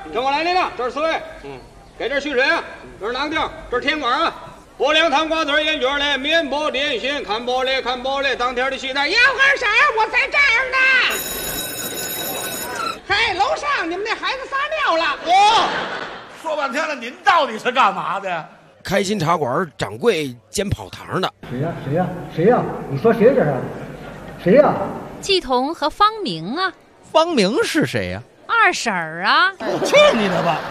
跟我来，领导，这是4位。给这蓄水啊，这是哪个地儿？这是天馆啊。薄凉汤瓜子烟卷嘞，面包点心，看玻璃看玻璃，当天的西单。要喝啥？我在这儿呢。嘿，楼上你们那孩子撒尿了。 说半天了，您到底是干嘛的？ 开心茶馆掌柜兼跑堂的。 谁呀？你说谁这是？谁呀？ 季彤和方明啊。 方明是谁呀？ 二婶儿啊。 去你的吧！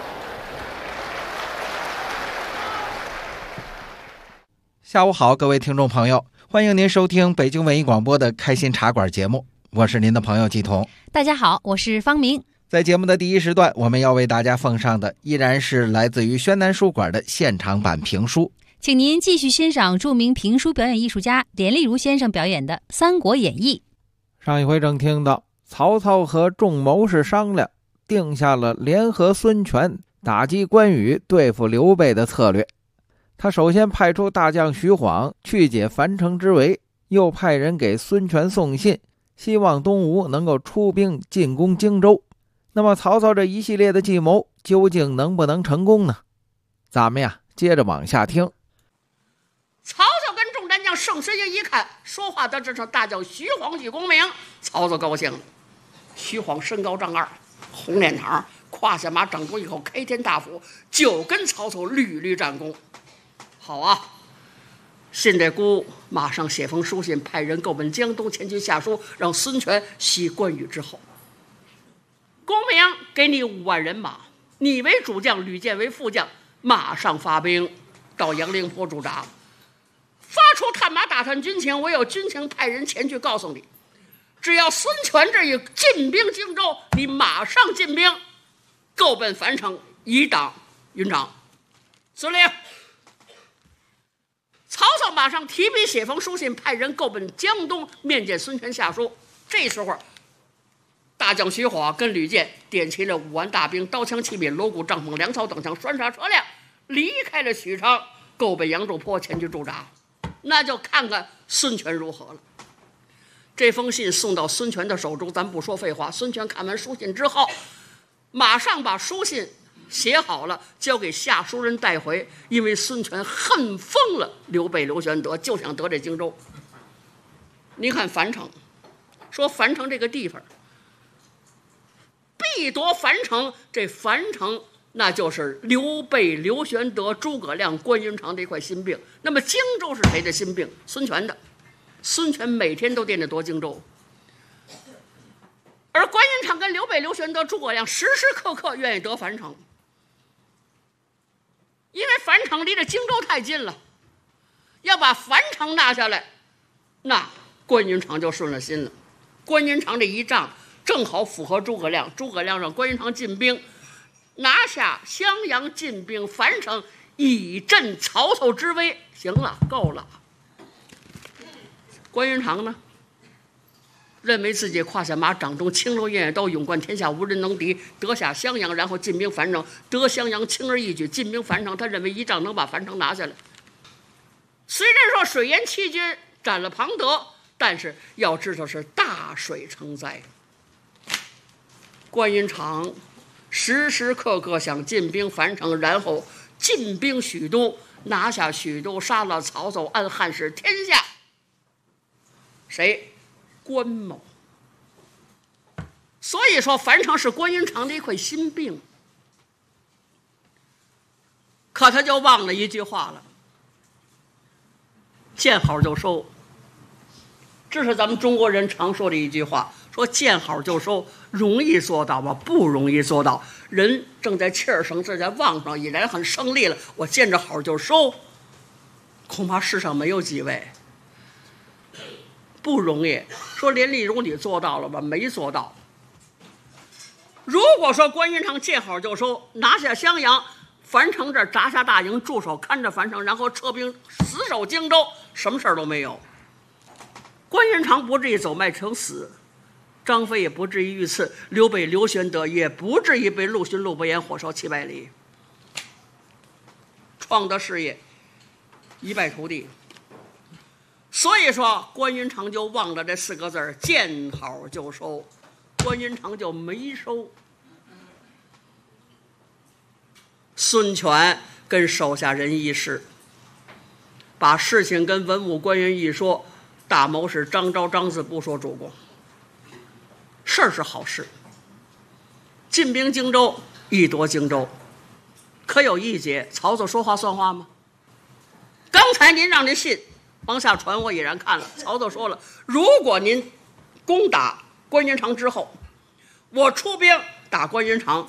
下午好，各位听众朋友，欢迎您收听北京文艺广播的开心茶馆节目，我是您的朋友季彤。 大家好，我是方明。 在节目的第一时段，我们要为大家奉上的依然是来自于宣南书馆的现场版评书， 请您继续欣赏著名评书表演艺术家连丽如先生表演的《三国演义》。 上一回正听到曹操和众谋士商量，定下了联合孙权打击关羽对付刘备的策略。他首先派出大将徐晃去解樊城之围，又派人给孙权送信，希望东吴能够出兵进攻荆州。那么曹操这一系列的计谋究竟能不能成功呢？咱们接着往下听。 曹操跟众战将盛世英一看，说话的这是大将徐晃许公明。曹操高兴了。徐晃身高丈2，红脸膛，胯下马长出一口开天大斧，就跟曹操屡屡战功。好啊，现在姑马上写封书信，派人购奔江东前去下书，让孙权袭关羽之后。公明，给你5万人马，你为主将，吕健为副将，马上发兵到杨凌坡驻扎，发出探马打探军情。我有军情派人前去告诉你，只要孙权这一进兵荆州，你马上进兵购奔樊城，以挡云长。司令。曹操马上提笔写封书信，派人购奔江东面见孙权下书。这时候大将徐晃跟吕健点齐了5万大兵，刀枪器皿、锣鼓、帐篷、粮草等枪、栓杀车辆，离开了许昌，购奔杨柱坡前去驻扎。那就看看孙权如何了。这封信送到孙权的手中，咱不说废话。孙权看完书信之后，马上把书信写好了，交给下书人带回。因为孙权恨疯了刘备、刘玄德，就想得这荆州。你看樊城，说樊城这个地方必夺樊城，这樊城那就是刘备、刘玄德、诸葛亮、关云长的一块心病。那么荆州是谁的心病？孙权的。孙权每天都惦着夺荆州，而关云长跟刘备、刘玄德、诸葛亮时时刻刻愿意得樊城，因为樊城离着荆州太近了，要把樊城拿下来，那关云长就顺了心了。关云长这一仗正好符合诸葛亮，诸葛亮让关云长进兵，拿下襄阳，进兵樊城，以振曹操之威。行了，够了。关云长呢，认为自己胯下马，掌中青龙偃月刀，勇冠天下无人能敌，得下襄阳，然后进兵樊城，得襄阳轻而易举，进兵樊城，他认为一仗能把樊城拿下来。虽然说水淹七军，斩了庞德，但是要知道是大水成灾。关云长时时刻刻想进兵樊城，然后进兵许都，拿下许都，杀了曹操，安汉室天下。谁？关某。所以说樊城是关云长的一块心病。可他就忘了一句话了，见好就收。这是咱们中国人常说的一句话，说见好就收，容易做到吗？不容易做到。人正在气儿盛，正在旺上，已然很胜利了，我见着好就收，恐怕世上没有几位。不容易。说连丽如你做到了吧？没做到。如果说关云长见好就收，拿下襄阳，樊城这儿扎下大营，驻守看着樊城，然后撤兵死守荆州，什么事儿都没有。关云长不至于走麦城死，张飞也不至于遇刺，刘备、刘玄德也不至于被陆逊、陆伯言火烧700里，创的事业一败涂地。所以说关云长就忘了这4个字，见好就收。关云长就没收。 孙权跟手下人议事，把事情跟文武官员一说，大谋士张昭、张子布说：“主公，事儿是好事，进兵荆州，一夺荆州，可有一节，曹操说话算话吗？刚才您让您信，往下传我已然看了。曹操说了，如果您攻打关云长之后，我出兵打关云长，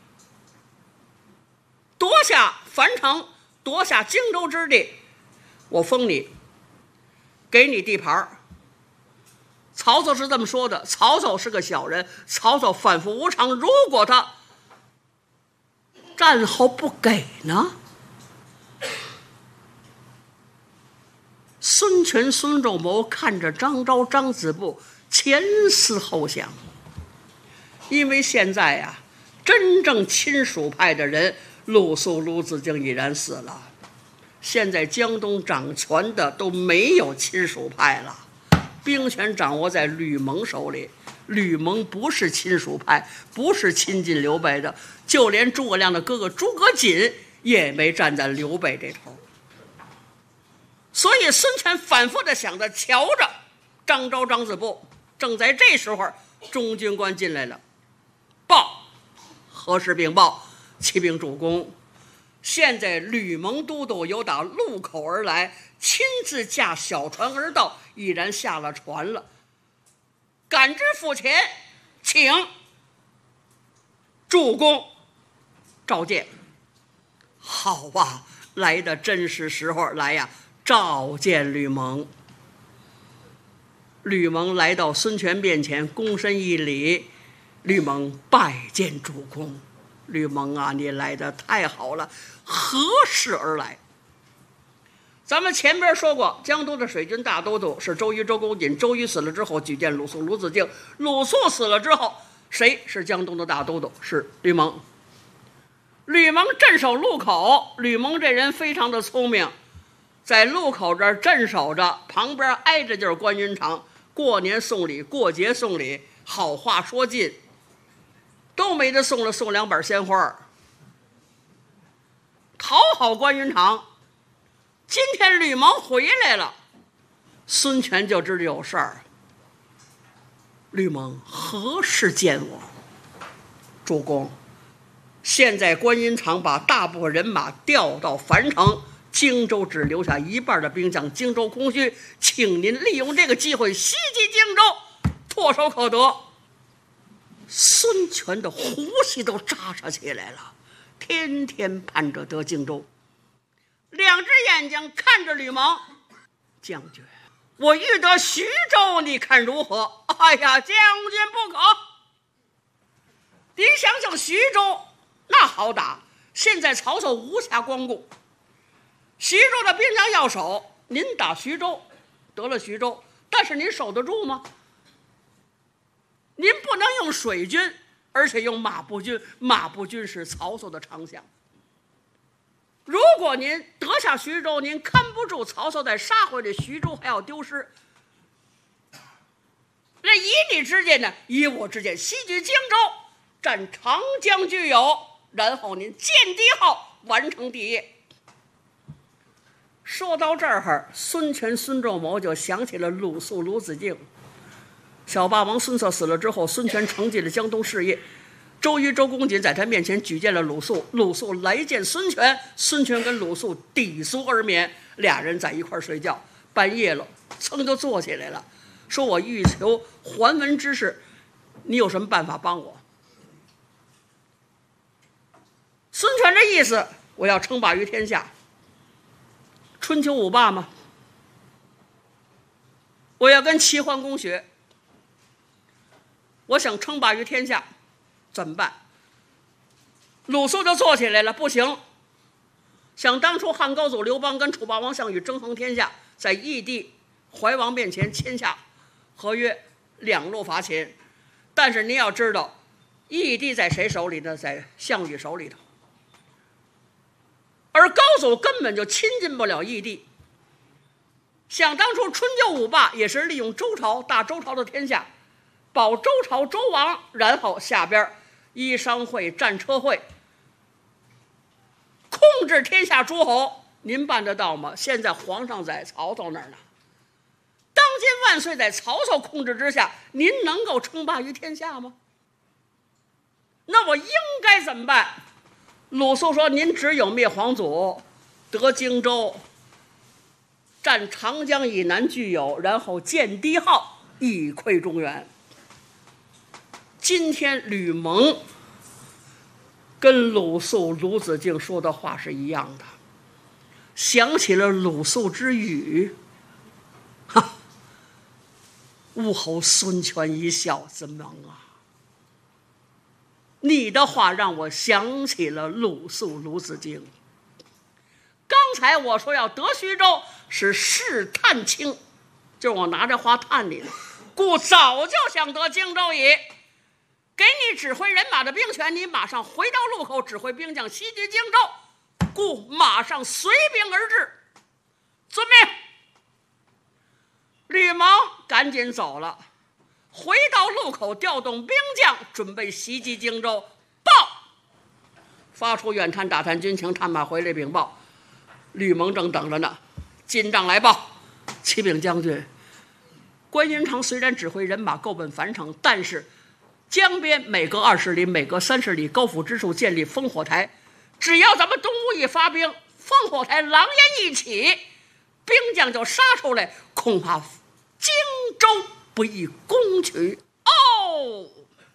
夺下樊城，夺下荆州之地，我封你，给你地盘。曹操是这么说的。曹操是个小人，曹操反复无常，如果他战后不给呢？孙权、孙仲谋看着张昭、张子布，前思后想，因为现在呀，真正亲属派的人鲁肃、鲁子敬已然死了，现在江东掌权的都没有亲属派了，兵权掌握在吕蒙手里。吕蒙不是亲属派，不是亲近刘备的，就连诸葛亮的哥哥诸葛瑾也没站在刘备这头。所以孙权反复的想着，瞧着张昭、张子布。正在这时候，中军官进来了，报何事禀报？启禀主公，现在吕蒙都督由打路口而来，亲自驾小船而到，已然下了船了。赶至府前，请主公召见。好啊，来的真是时候，来呀，召见吕蒙。吕蒙来到孙权面前，躬身一礼，吕蒙拜见主公。吕蒙啊，你来得太好了，何事而来？咱们前边说过，江东的水军大都督是周瑜、周公瑾。周瑜死了之后，举荐鲁肃、鲁子敬。鲁肃死了之后，谁是江东的大都督？是吕蒙。吕蒙镇守路口，吕蒙这人非常的聪明，在路口这儿镇守着，旁边挨着就是关云长。过年送礼，过节送礼，好话说尽，都没得送了，送2板鲜花，讨好关云长。今天吕蒙回来了，孙权就知道有事儿。吕蒙何时见我？主公，现在关云长把大部分人马调到樊城，荆州只留下一半的兵将，荆州空虚，请您利用这个机会袭击荆州，唾手可得。孙权的呼吸都扎实起来了，天天盼着得荆州。2只眼睛看着吕蒙，将军，我欲得徐州，你看如何？哎呀，将军不可！您想想徐州那好打，现在曹操无暇光顾，徐州的兵将要守，您打徐州，得了徐州，但是您守得住吗？您不能用水军，而且用马步军，马步军是曹操的长项。如果您得下徐州，您看不住曹操再杀回来，徐州还要丢失。那以你之见呢？以我之见，西举荆州，占长江巨有，然后您建帝号，完成帝业。说到这儿，孙权、孙仲谋就想起了鲁肃、鲁子敬。小霸王孙策死了之后，孙权承继了江东事业。周瑜、周公瑾在他面前举荐了鲁肃，鲁肃来见孙权，孙权跟鲁肃抵足而眠，俩人在一块睡觉。半夜了，噌就坐起来了，说我欲求还文之事，你有什么办法帮我？孙权这意思，我要称霸于天下。春秋五霸嘛，我要跟齐桓公学，我想称霸于天下，怎么办？鲁肃就坐起来了，不行。想当初汉高祖刘邦跟楚霸王项羽争衡天下，在义帝怀王面前签下合约，两路伐秦。但是您要知道，义帝在谁手里呢？在项羽手里头。而高祖根本就亲近不了义帝。想当初春秋五霸也是利用周朝大周朝的天下，保周朝周王，然后下边依商会、战车会控制天下诸侯，您办得到吗？现在皇上在曹操那儿呢，当今万岁在曹操控制之下，您能够称霸于天下吗？那我应该怎么办？鲁肃说：“您只有灭皇祖，得荆州，占长江以南具有，然后建帝号，以馈中原。”今天吕蒙跟鲁肃、鲁子敬说的话是一样的，想起了鲁肃之语，哈，武侯孙权一笑：“子蒙啊，你的话让我想起了鲁肃、鲁子敬。刚才我说要得徐州，是试探卿，就是我拿着话探你呢，故早就想得荆州矣。给你指挥人马的兵权，你马上回到路口，指挥兵将袭击荆州，故马上随兵而至。遵命。”吕蒙赶紧走了，回到路口，调动兵将，准备袭击荆州。报，发出远探打探军情，探马回来禀报，吕蒙正等着呢。进帐来报，启禀将军，关云长虽然指挥人马够奔樊城，但是江边每隔20里、每隔30里高府之处建立烽火台，只要咱们东吴一发兵，烽火台狼烟一起，兵将就杀出来，恐怕荆州不易攻取。哦，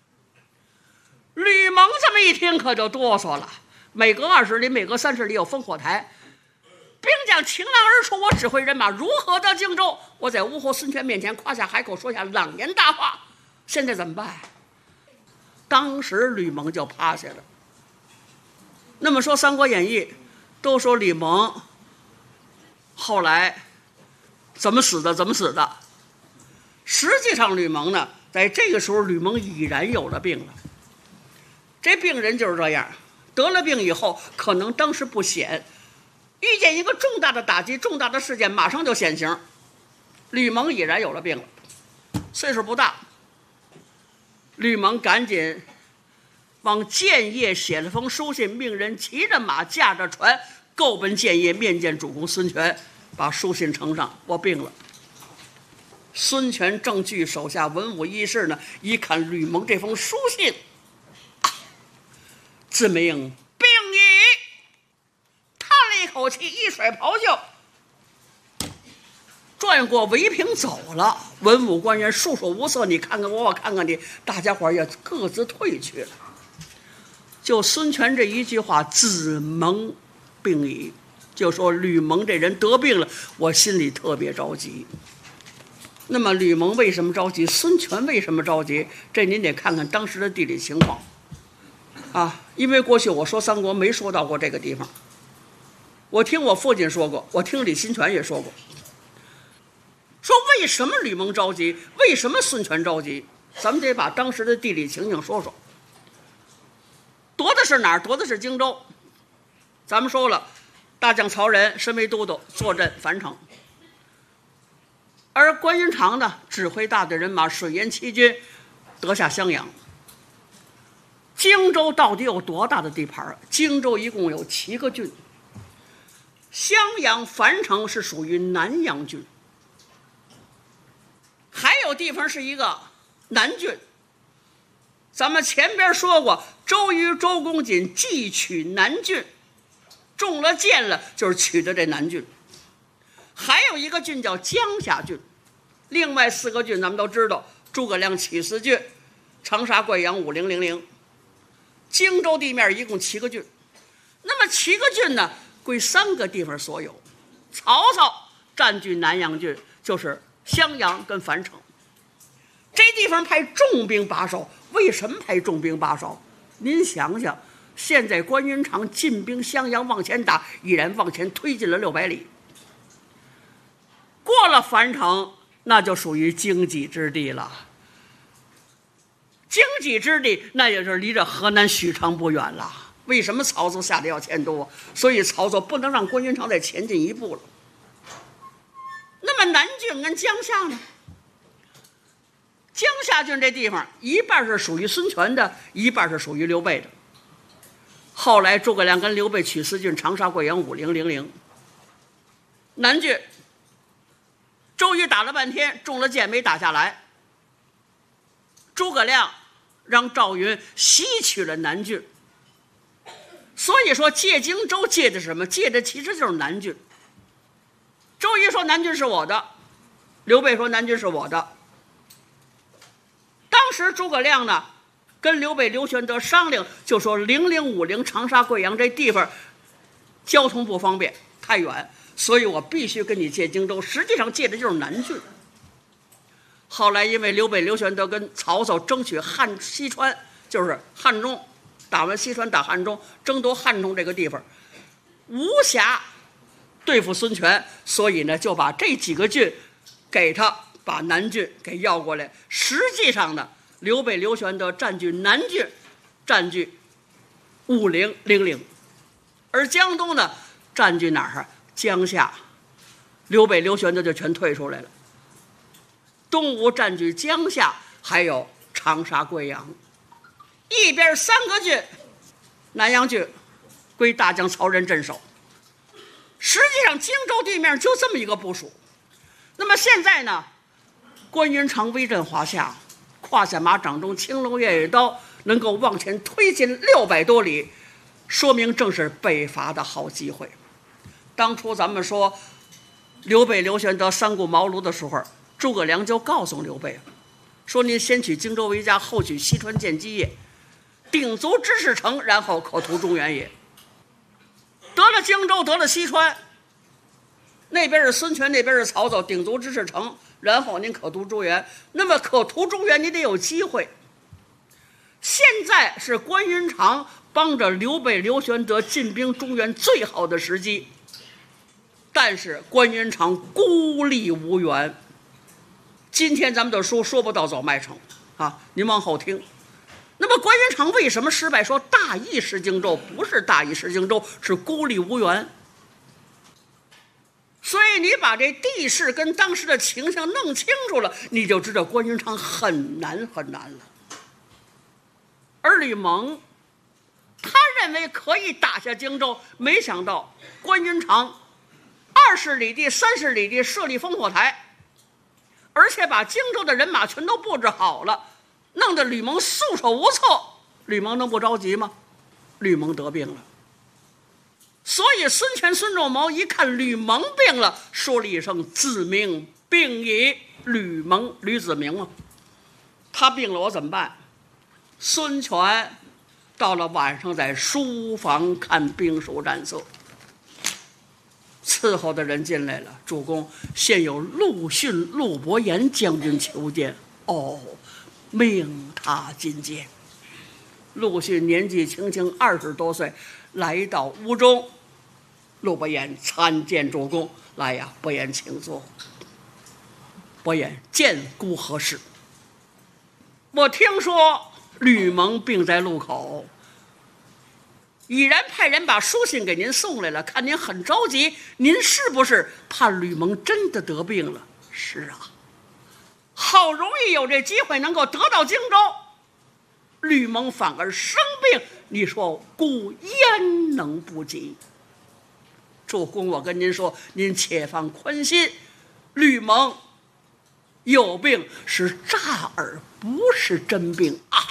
吕蒙这么一听可就哆嗦了，每隔20里、每隔30里有烽火台，兵将倾囊而出，我指挥人马如何得荆州？我在吴侯孙权面前夸下海口，说下朗言大话，现在怎么办？当时吕蒙就趴下了。那么说《三国演义》都说吕蒙后来怎么死的，实际上吕蒙呢，在这个时候吕蒙已然有了病了。这病人就是这样，得了病以后可能当时不显，遇见一个重大的打击、重大的事件马上就显形。吕蒙已然有了病了，岁数不大。吕蒙赶紧往建业写了封书信，命人骑着马驾着船够奔建业，面见主公孙权，把书信呈上，我病了。孙权正据手下文武议事呢，一看吕蒙这封书信，自命病矣，叹了一口气，一甩袍袖，转过围屏走了。文武官员束手无策，你看看我，我看看你，大家伙也各自退去了。就孙权这一句话，子蒙病矣，就说吕蒙这人得病了，我心里特别着急。那么吕蒙为什么着急？孙权为什么着急？这您得看看当时的地理情况啊，因为过去我说三国没说到过这个地方，我听我父亲说过，我听李新权也说过，说为什么吕蒙着急，为什么孙权着急，咱们得把当时的地理情形说说。夺的是哪儿？夺的是荆州。咱们说了，大将曹仁身为都督，坐镇樊城，而关云长呢，指挥大队人马水淹七军，得下襄阳。荆州到底有多大的地盘？荆州一共有7个郡，襄阳、樊城是属于南阳郡，还有地方是一个南郡。咱们前边说过，周瑜、周公瑾既取南郡，中了箭了，就是取的这南郡。还有一个郡叫江夏郡，另外4个郡咱们都知道，诸葛亮起司郡、长沙、贵阳、武陵、零陵。荆州地面一共7个郡，那么7个郡呢，归3个地方所有。曹操占据南阳郡，就是襄阳跟樊城。这地方派重兵把守，为什么派重兵把守？您想想，现在关云长进兵襄阳往前打，已然往前推进了600里，过了樊城，那就属于荆棘之地了。荆棘之地，那也是离着河南许昌不远了。为什么曹操下的要迁都？所以曹操不能让关云长再前进一步了。那么南郡跟江夏呢？江夏郡这地方一半是属于孙权的，一半是属于刘备的。 后来诸葛亮跟刘备取4郡：长沙、贵阳、武陵、零陵。南郡，周瑜打了半天，中了箭没打下来。诸葛亮让赵云袭取了南郡。所以说借荆州借的什么？借的其实就是南郡。周瑜说南郡是我的，刘备说南郡是我的。当时诸葛亮呢跟刘备、刘玄德商量，就说零陵、武陵、长沙、贵阳这地方交通不方便，太远，所以我必须跟你借荆州。实际上借的就是南郡。后来因为刘备、刘玄德跟曹操争取西川，就是汉中，打完西川打汉中，争夺汉中这个地方，无暇对付孙权，所以呢就把这几个郡给他，把南郡给要过来。实际上呢，刘备、刘玄德占据南郡，占据武陵、零陵，而江东呢占据哪儿啊？江夏，刘备、刘玄德就全退出来了。东吴占据江夏，还有长沙、贵阳，一边3个郡，南阳郡归大将曹仁镇守。实际上荆州地面就这么一个部署。那么现在呢，关云长威震华夏，胯下马掌中青龙偃月刀，能够往前推进600多里，说明正是北伐的好机会。当初咱们说刘备、刘玄德三顾茅庐的时候，诸葛亮就告诉刘备说：“您先取荆州为家，后取西川建基业，鼎足之势成，然后可图中原也。”得了荆州，得了西川，那边是孙权，那边是曹操，鼎足之势成，然后您可图中原。那么可图中原，你得有机会。现在是关云长帮着刘备、刘玄德进兵中原最好的时机，但是关云长孤立无援。今天咱们的书说不到走麦城啊，您往后听。那么关云长为什么失败？说大意失荆州，不是大意失荆州，是孤立无援。所以你把这地势跟当时的情形弄清楚了，你就知道关云长很难很难了。而吕蒙他认为可以打下荆州，没想到关云长20里地、30里地设立烽火台，而且把荆州的人马全都布置好了，弄得吕蒙束手无策。吕蒙能不着急吗？吕蒙得病了。所以孙权、孙仲谋一看吕蒙病了，说了一声：“子明病矣。”吕蒙，吕子明嘛，他病了，我怎么办？孙权到了晚上在书房看兵书战色，伺候的人进来了，主公，现有陆逊、陆伯言将军求见。哦，命他觐见。陆逊年纪轻轻20多岁，来到屋中。陆伯言参见主公。来呀，伯言请坐。伯言，见姑何事？我听说吕蒙病在路口，已然派人把书信给您送来了，看您很着急，您是不是怕吕蒙真的得病了？是啊，好容易有这机会能够得到荆州，吕蒙反而生病，你说姑焉能不急？主公，我跟您说，您且放宽心，吕蒙有病是诈耳，不是真病啊！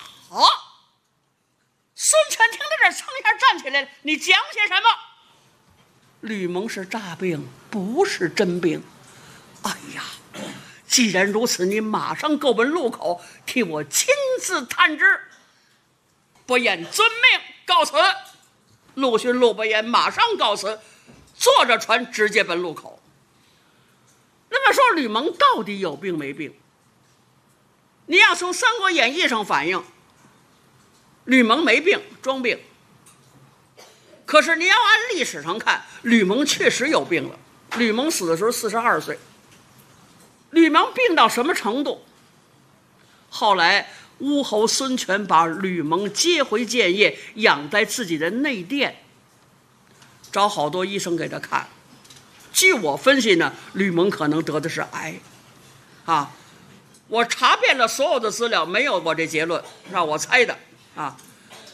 孙权听到这儿，噌一下站起来了，你讲些什么？吕蒙是诈病，不是真病。哎呀，既然如此，你马上购奔路口，替我亲自探知。伯言遵命，告辞。陆逊、陆伯言马上告辞，坐着船直接奔路口。那么说吕蒙到底有病没病？你要从《三国演义》上反映，吕蒙没病，装病。可是你要按历史上看，吕蒙确实有病了。吕蒙死的时候42岁。吕蒙病到什么程度？后来乌侯孙权把吕蒙接回建业，养在自己的内殿，找好多医生给他看。据我分析呢，吕蒙可能得的是癌啊。我查遍了所有的资料，没有我这结论，让我猜的啊。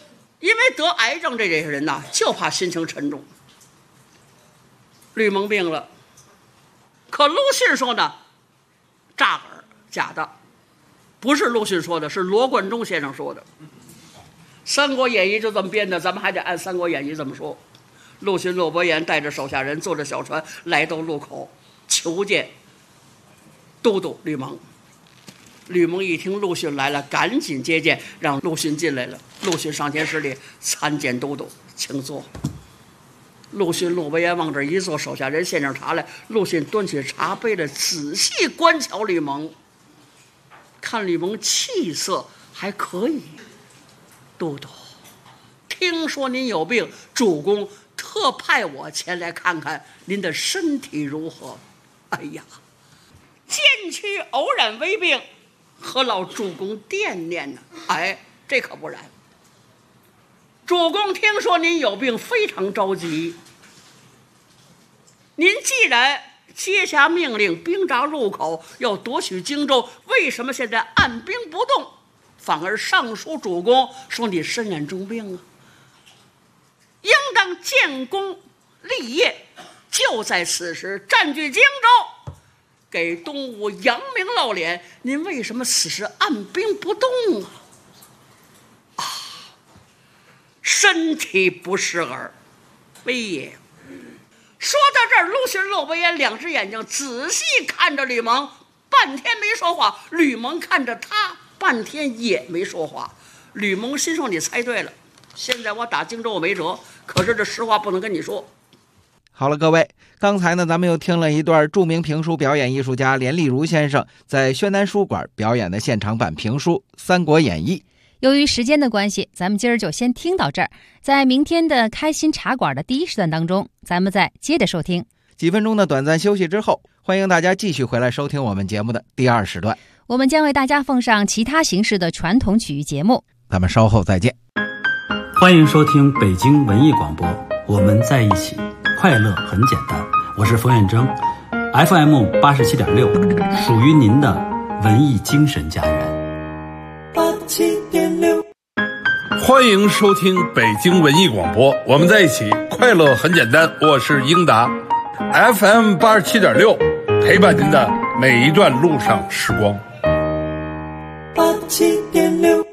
因为得癌症这些人呐，就怕心情沉重。吕蒙病了，可鲁迅说呢，诈耳假的，不是鲁迅说的，是罗贯中先生说的。《三国演义》就这么编的，咱们还得按《三国演义》这么说。陆逊、骆伯言带着手下人坐着小船来到路口，求见都督吕蒙。吕蒙一听陆逊来了，赶紧接见，让陆逊进来了。陆逊上前施礼，参见都督，请坐。陆逊、骆伯言往这一坐，手下人献上茶来。陆逊端起茶杯来，仔细观瞧吕蒙，看吕蒙气色还可以。都督，听说您有病，主公特派我前来看看您的身体如何。哎呀，渐趋偶然危病，何劳主公惦念呢？哎，这可不然。主公听说您有病，非常着急。您既然接下命令，兵扎路口，要夺取荆州，为什么现在按兵不动，反而上书主公说你身染重病啊？应当建功立业，就在此时占据荆州，给东吴扬名露脸。您为什么此时按兵不动啊？身体不适耳，非也。说到这儿，陆逊、骆伯言两只眼睛仔细看着吕蒙，半天没说话。吕蒙看着他，半天也没说话。吕蒙心说：“你猜对了，现在我打荆州我没辙，可是这实话不能跟你说。” 好了，各位，刚才呢，咱们又听了一段著名评书表演艺术家连丽如先生在宣南书馆表演的现场版评书《三国演义》。 由于时间的关系，咱们今儿就先听到这儿。在明天的开心茶馆的第一时段当中，咱们再接着收听。 几分钟的短暂休息之后，欢迎大家继续回来收听我们节目的第二时段。 我们将为大家奉上其他形式的传统曲艺节目。 咱们稍后再见。 欢迎收听北京文艺广播，我们在一起，快乐很简单。我是冯远征 ，FM 87.6，属于您的文艺精神家园。 欢迎收听北京文艺广播，我们在一起，快乐很简单。我是英达 ，FM 87.6，陪伴您的每一段路上时光。 87.6。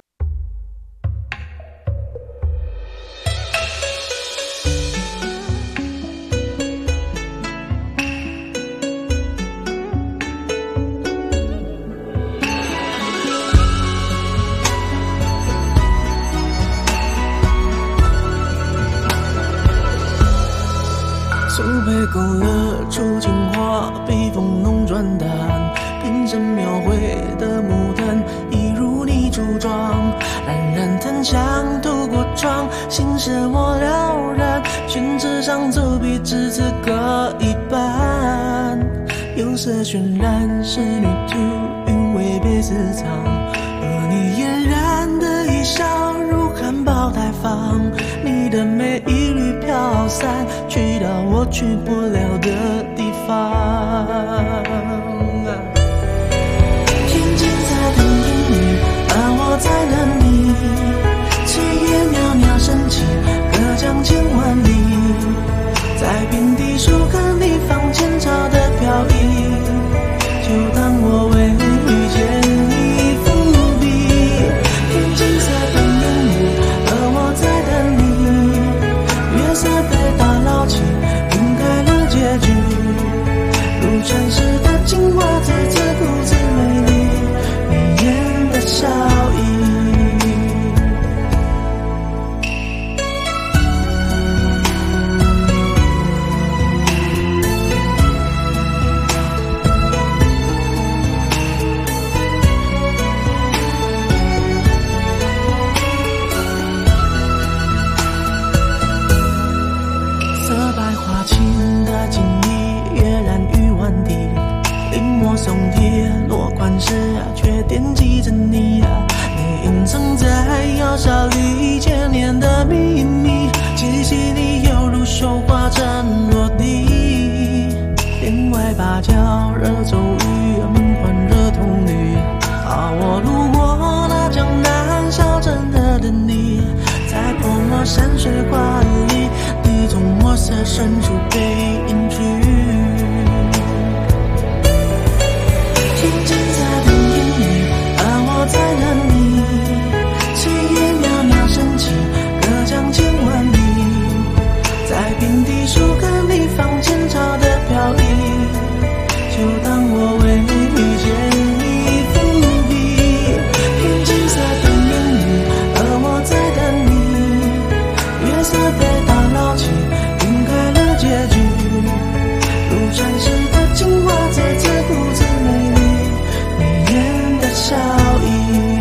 苏北勾勒出情话，笔锋浓转淡，平生描绘的牡丹，一如你梳妆，冉冉檀香透过窗，心事我了然，宣纸上走笔至此各一半，有色渲染仕女图，韵味被私藏，而你嫣然的一笑如含苞待放，你的美一缕飘散，去到我去不了的地方。天青色等烟雨，而我在等你，炊烟袅袅升起，隔江千万里，在平地树根里放前朝的飘逸，就当我为遇见你伏笔。天青色等烟雨，而我在等你，月色被打捞起，晕开了结局，如传世的青花瓷，自顾自美丽，你眼的笑意。松铁落款时却惦记着你你隐藏在窑烧里千年的秘密，气息里犹如绣花针落地，天外芭蕉惹骤雨，梦幻惹童女，我路过那江南小镇的等你，在碰传出背影去。听见在等烟雨，而我在等你。炊烟袅袅升起，隔江千万里，在平地数个你放前朝的飘逸，就当我为遇见你伏笔。天青色等烟雨，而我在等你。月色被打捞起，晕开了结局，如传世的情话，再次不自美丽，迷人的笑意。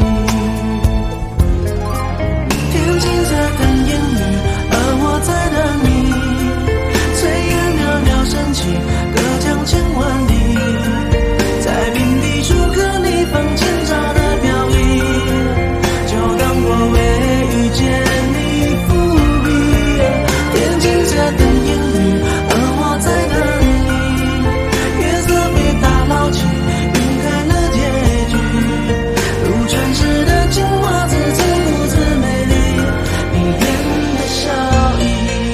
天青色等烟雨，而我在等你。炊烟袅袅升起，隔江千万里，在平地数个你放前朝的飘逸，就当我为遇见你伏笔。天青色等烟雨，而我在等你。月色被打捞起，晕开了结局，如传世的情话，字字不自美丽，迷人的笑意。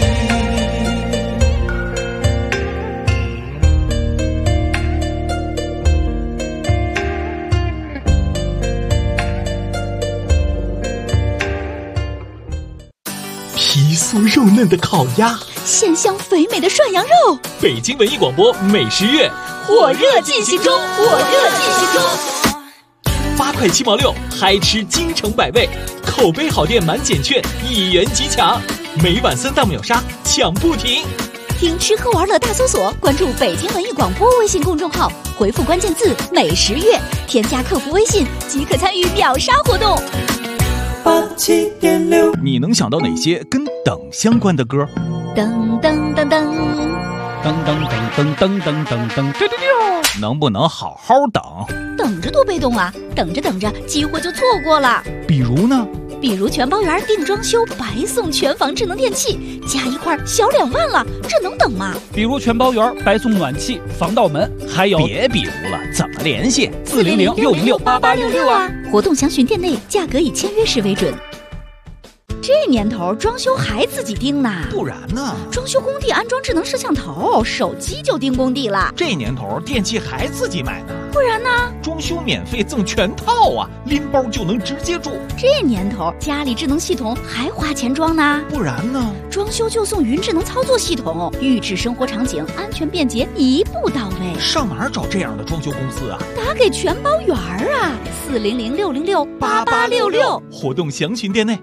皮酥肉嫩的烤鸭， 鲜香肥美的涮羊肉。 北京文艺广播美食月火热进行中，火热进行中。 8块7毛6，嗨吃京城百味，口碑好店满减券1元即抢，每晚3档秒杀，抢不停。 听吃喝玩乐大搜索，关注北京文艺广播微信公众号，回复关键字美食月，添加客服微信即可参与秒杀活动。 87.6， 你能想到哪些跟等相关的歌？ 噔噔噔噔噔噔噔噔噔噔噔噔，能不能好好等？ 等着多被动啊！等着等着，机会就错过了。 比如呢？ 比如全包圆定装修，白送全房智能电器，加一块小2万了，这能等吗？ 比如全包圆白送暖气、防盗门，还有别比如了，怎么联系 ？400-606-8866啊！活动详询店内，价格以签约时为准。这年头装修还自己盯呢， 不然呢？ 装修工地安装智能摄像头，手机就盯工地了。 这年头电器还自己买呢， 不然呢？ 装修免费赠全套啊，拎包就能直接住。 这年头家里智能系统还花钱装呢， 不然呢？ 装修就送云智能操作系统，预制生活场景，安全便捷，一步到位。 上哪儿找这样的装修公司啊？ 打给全包圆啊，400-606-8866。 活动详询店内。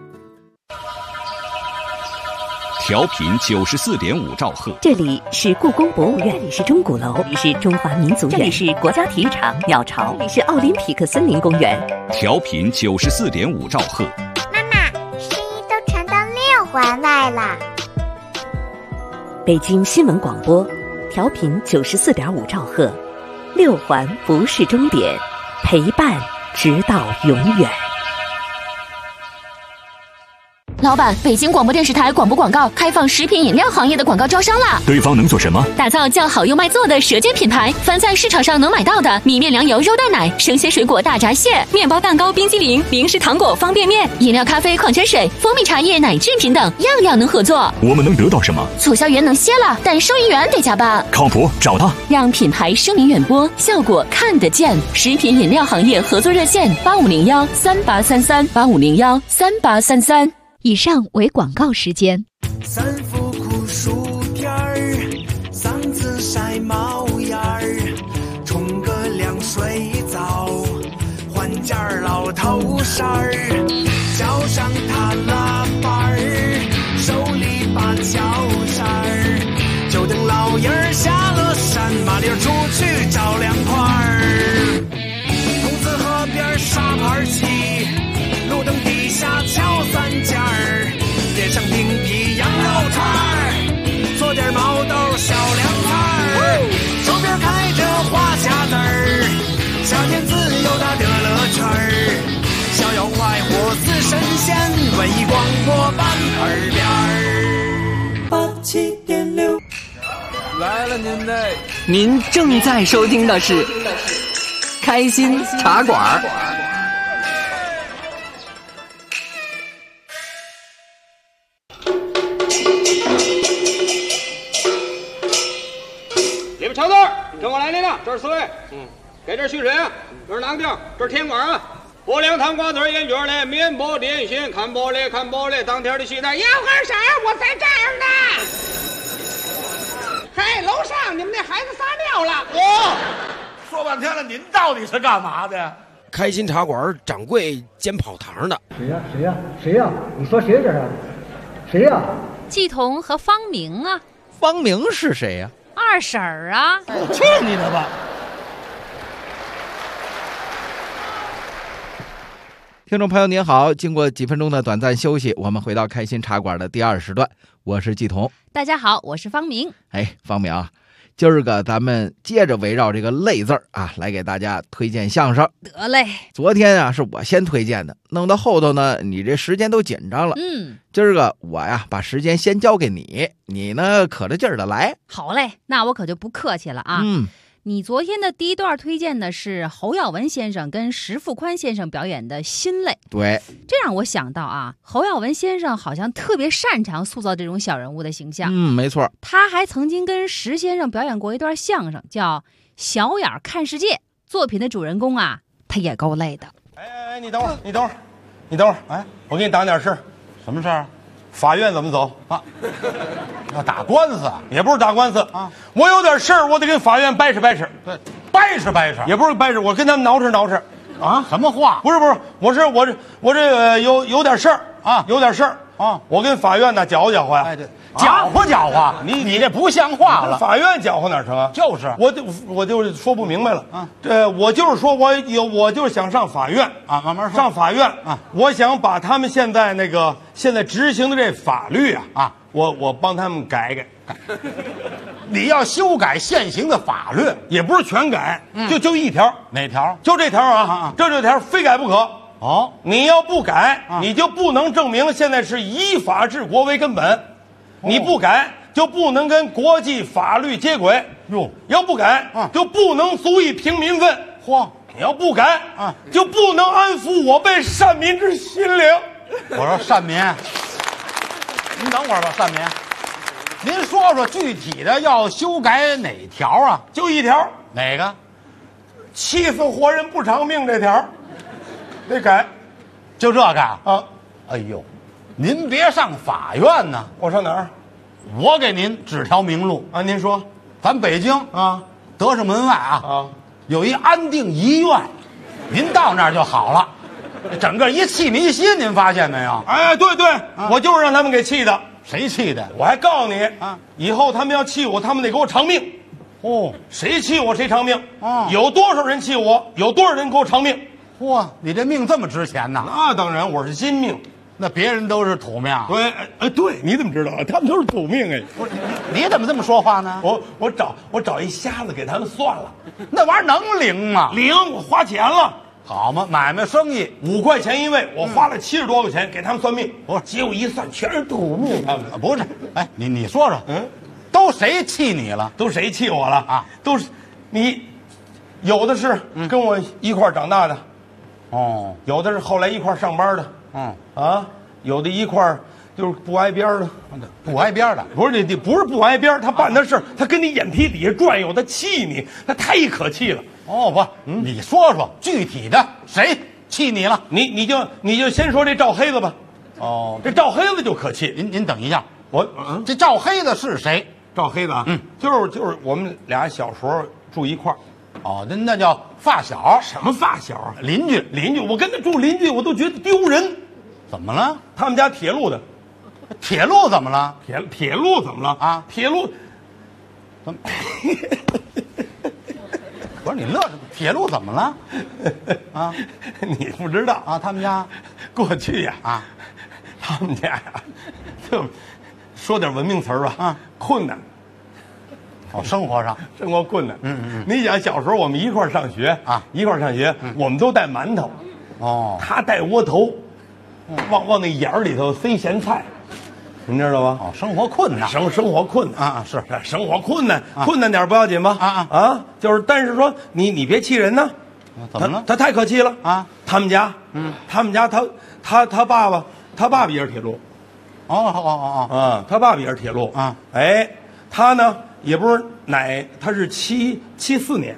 调频94.5兆赫， 这里是故宫博物院，这里是钟鼓楼，这里是中华民族院，这里是国家体育场鸟巢，这里是奥林匹克森林公园。 调频94.5兆赫。 妈妈，声音都传到6环外了。 北京新闻广播，调频94.5兆赫，6环不是终点，陪伴直到永远。 老板，北京广播电视台广播广告开放食品饮料行业的广告招商啦！ 对方能做什么？ 打造叫好又卖座的舌尖品牌，凡在市场上能买到的米面粮油肉蛋奶、生鲜水果大闸蟹、面包蛋糕冰激凌、零食糖果方便面、饮料咖啡矿泉水、蜂蜜茶叶奶制品等，样样能合作。 我们能得到什么？ 促销员能歇了，但收银员得加班。 靠谱，找他， 让品牌声名远播，效果看得见。食品饮料行业合作热线8501-3833，8501-3833。 以上为广告时间。 3伏苦薯片儿，嗓子晒冒烟儿，冲个凉水澡，换件老头衫儿，叫上他拉板儿，手里把脚扇儿，就等老爷儿下了山，麻溜出去找凉快儿。公子河边沙盘棋，路灯底下敲3件儿，点上冰皮羊肉串儿，做点毛豆小凉菜儿，手边开着花匣子儿，夏天自由的乐乐圈儿，逍遥快活似神仙，文艺广播伴耳边儿。87.6， 来了您的，您正在收听的是开心茶馆。 这是水，给点蓄水啊，这是囊丁，这是甜瓜啊。拨两糖瓜子烟卷嘞，面包点心，看玻璃看玻璃，当天的西单，要干啥？我在这儿呢。嘿，楼上你们那孩子撒尿了。 说半天了，您到底是干嘛的呀？ 开心茶馆掌柜兼跑堂的。 谁呀？谁呀？谁呀？你说谁这是？谁呀？ 季彤和方明啊。 方明是谁呀？ 二婶儿啊。 去你的吧！ 听众朋友您好，经过几分钟的短暂休息，我们回到开心茶馆的第2时段，我是季彤。 大家好，我是方明。 方明啊，今儿个咱们接着围绕这个累字啊，来给大家推荐相声。 得嘞， 昨天啊是我先推荐的，弄到后头呢，你这时间都紧张了。今儿个我呀把时间先交给你，你呢可着劲儿的来。 好嘞，那我可就不客气了啊。你昨天的第一段推荐的是侯耀文先生跟石富宽先生表演的心累。 对， 这让我想到啊，侯耀文先生好像特别擅长塑造这种小人物的形象。 没错。 他还曾经跟石先生表演过一段相声，叫《小眼看世界》。作品的主人公啊，他也够累的。 哎，你等会儿，哎，我给你打点事。 什么事儿？ 法院怎么走啊？ 要打官司？ 也不是打官司啊，我有点事儿，我得跟法院掰扯掰扯。 对，掰扯掰扯， 也不是掰扯，我跟他们挠扯挠扯。 啊？什么话？ 不是，我这有点事儿啊，有点事儿啊，我跟法院呢搅和搅和呀。 哎，对，搅和，你这不像话了。 法院搅和哪成啊？ 就是， 我就是说不明白了啊。我就是说我就是想上法院啊，慢慢说。 上法院啊，我想把他们现在执行的这法律啊，我帮他们改改。 你要修改现行的法律， 也不是全改，就一条。 哪条？ 就这条啊，这条非改不可。 哦， 你要不改，你就不能证明现在是以法治国为根本。你不改，就不能跟国际法律接轨。要不改，就不能足以平民愤。你要不改，就不能安抚我辈善民之心灵。 我说善民，您等会儿吧，善民，您说说具体的要修改哪条啊？ 就一条。 哪个？ 气死活人不偿命这条，得改。 就这个啊？ 哎呦，您别上法院呢。 我上哪儿？ 我给您指条明路啊。您说， 咱北京啊， 德胜门外有一安定医院，您到那儿就好了。整个一气迷心，您发现没有？ 哎，对，我就是让他们给气的。 谁气的？ 我还告诉你啊，以后他们要气我，他们得给我偿命。谁气我谁偿命。有多少人气我，有多少人给我偿命。 你这命这么值钱呐？ 那当然，我是金命。 那别人都是土命。 对，你怎么知道？他们都是土命。 你怎么这么说话呢？ 我找一瞎子给他们算了， 那玩意儿能灵吗？ 灵，我花钱了。 好嘛，买卖生意 5块钱一位，我花了70多块钱给他们算命。结果一算，全是土命。他们不是？哎，你说说，都谁气你了？ 都谁气我了啊？都是你，有的是跟我一块长大的，有的是后来一块上班的，有的一块就是不挨边的， 不挨边的不是你不是不挨边，他办的事他跟你眼皮底下转悠，他气你，他太可气了。 不，你说说具体的谁气你了？ 你就先说这赵黑子吧。这赵黑子就可气。 您等一下，这赵黑子是谁？ 赵黑子啊，就是我们俩小时候住一块儿。 那叫发小。 什么发小啊？ 邻居。 我跟他住邻居，我都觉得丢人。 怎么了？ 他们家铁路的。 铁路怎么了？ 铁路怎么了啊？铁路怎么？不是你乐什么？铁路怎么了？ 你不知道啊？他们家过去呀他们家呀，就说点文明词儿吧困难。 生活困难。你想小时候我们一块儿上学我们都带馒头。他带窝头，往那眼儿里头塞咸菜。您知道吗？ 生活困难， 生活困难是生活困难，困难点不要紧吧？就是，但是说你别气人呢。 怎么了？ 他太可气了啊！他们家他爸爸也是铁路。他爸爸也是铁路他呢也不是他是74年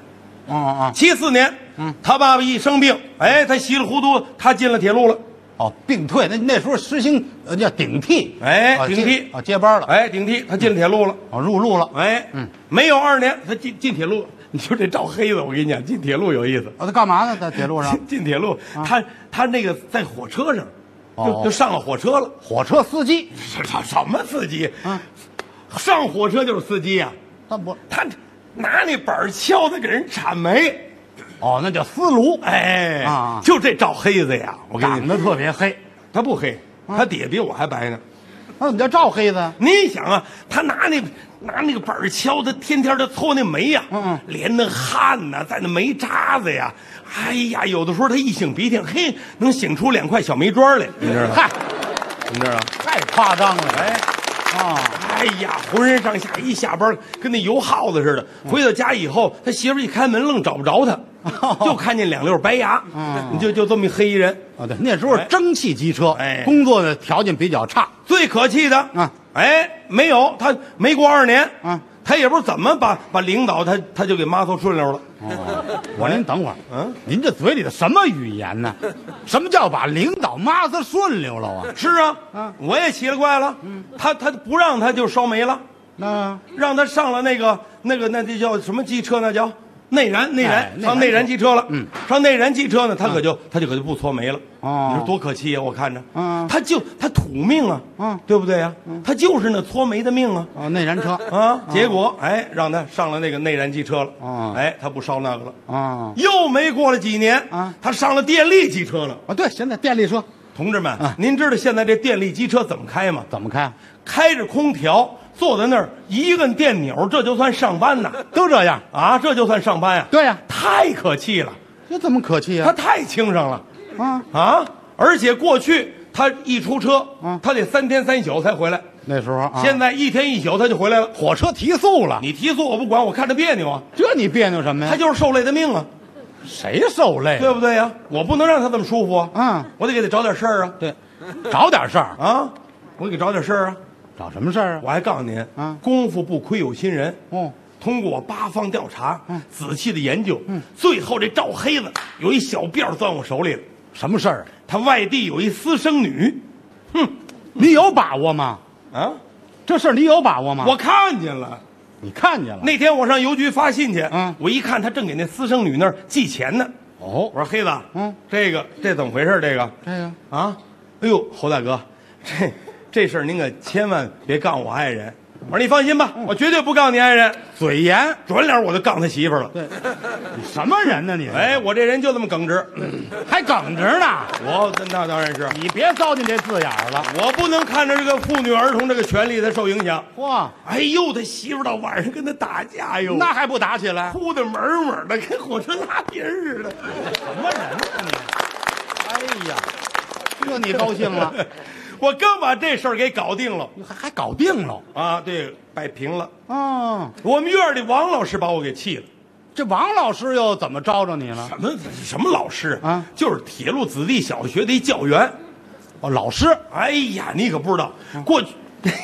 74年，他爸爸一生病，哎，他稀里糊涂他进了铁路了。 哦，病退，那时候实行叫顶替， 哎，顶替接班了， 哎，顶替，他进了铁路了， 入路了， 哎，没有2年，他进铁路。你说这赵黑子，我跟你讲，进铁路有意思。 他干嘛呢？在铁路上进铁路，他那个在火车上，就上了火车了。 火车司机， 什么司机？上火车就是司机呀。他拿那板敲的给人铲煤。 哦，那叫司炉。 哎，就这赵黑子呀，我跟你长得特别黑， 他不黑，他底下比我还白呢。 那怎么叫赵黑子？ 你想啊，他拿那个板敲，他天天的搓那煤呀，连那汗呐，在那煤渣子呀，哎呀，有的时候他一擤鼻涕，嘿，能擤出2块小煤砖来，你知道吗？ 嗨， 你知道吗？ 太夸张了， 哎呀，浑身上下一下班跟那油耗子似的。回到家以后，他媳妇一开门愣找不着他，就看见2溜白牙。你就这么一黑人啊？对，那时候蒸汽机车，工作的条件比较差。 最可气的没有他没过2年他也不知道怎么把领导他就给抹头顺溜了。 我说您等会儿，您这嘴里的什么语言呢？什么叫把领导抹得顺溜了啊？ 是啊，我也奇了怪了，他不让他就烧煤了， 那让他上了那叫什么机车？那叫内燃上内燃机车了。上内燃机车呢，他可就不搓煤了。你说多可气呀！我看着，他土命啊，对不对呀？他就是那搓煤的命啊。 内燃车啊，结果让他上了那个内燃机车了。他不烧那个了。又没过了几年他上了电力机车了。 对，现在电力车， 同志们，您知道现在这电力机车怎么开吗？ 怎么开？ 开着空调，坐在那儿一摁电钮，这就算上班呐。 都这样啊，这就算上班呀？ 对呀， 太可气了。 这怎么可气啊？ 他太轻省了。而且过去他一出车，他得3天3宿才回来。 那时候现在1天1宿他就回来了。 火车提速了， 你提速我不管，我看着别扭啊。 这你别扭什么呀？ 他就是受累的命啊。 谁受累？ 对不对呀？我不能让他这么舒服啊。我得给他找点事儿啊。 对，找点事儿啊，我给找点事儿啊。 找什么事儿啊？ 我还告诉您功夫不亏有心人。通过8方调查，仔细的研究，最后这赵黑子有一小辫钻我手里了。 什么事儿？ 他外地有一私生女。 你有把握吗？ 啊， 这事儿你有把握吗？ 我看见了。 你看见了？ 那天我上邮局发信去，我一看他正给那私生女那儿寄钱呢。 我说黑子，这怎么回事？这个啊，哎呦，侯大哥，这事儿您可千万别告我爱人。我说你放心吧，我绝对不告你爱人。 嘴严， 转脸我就告他媳妇了。 对，你什么人呢你？ 我这人就这么耿直， 还耿直呢。 那当然是。 你别糟践这字眼儿了， 我不能看着这个妇女儿童这个权利他受影响。 哇， 哎呦，他媳妇到晚上跟他打架哟， 那还不打起来？ 哭得门门的，跟火车拉皮似的。 什么人呢你？哎呀，这你高兴了。 我刚把这事儿给搞定了， 还搞定了啊？对，摆平了。我们院里王老师把我给气了。 这王老师又怎么招着你了？ 什么老师啊？就是铁路子弟小学的一教员。 老师。 哎呀，你可不知道，过去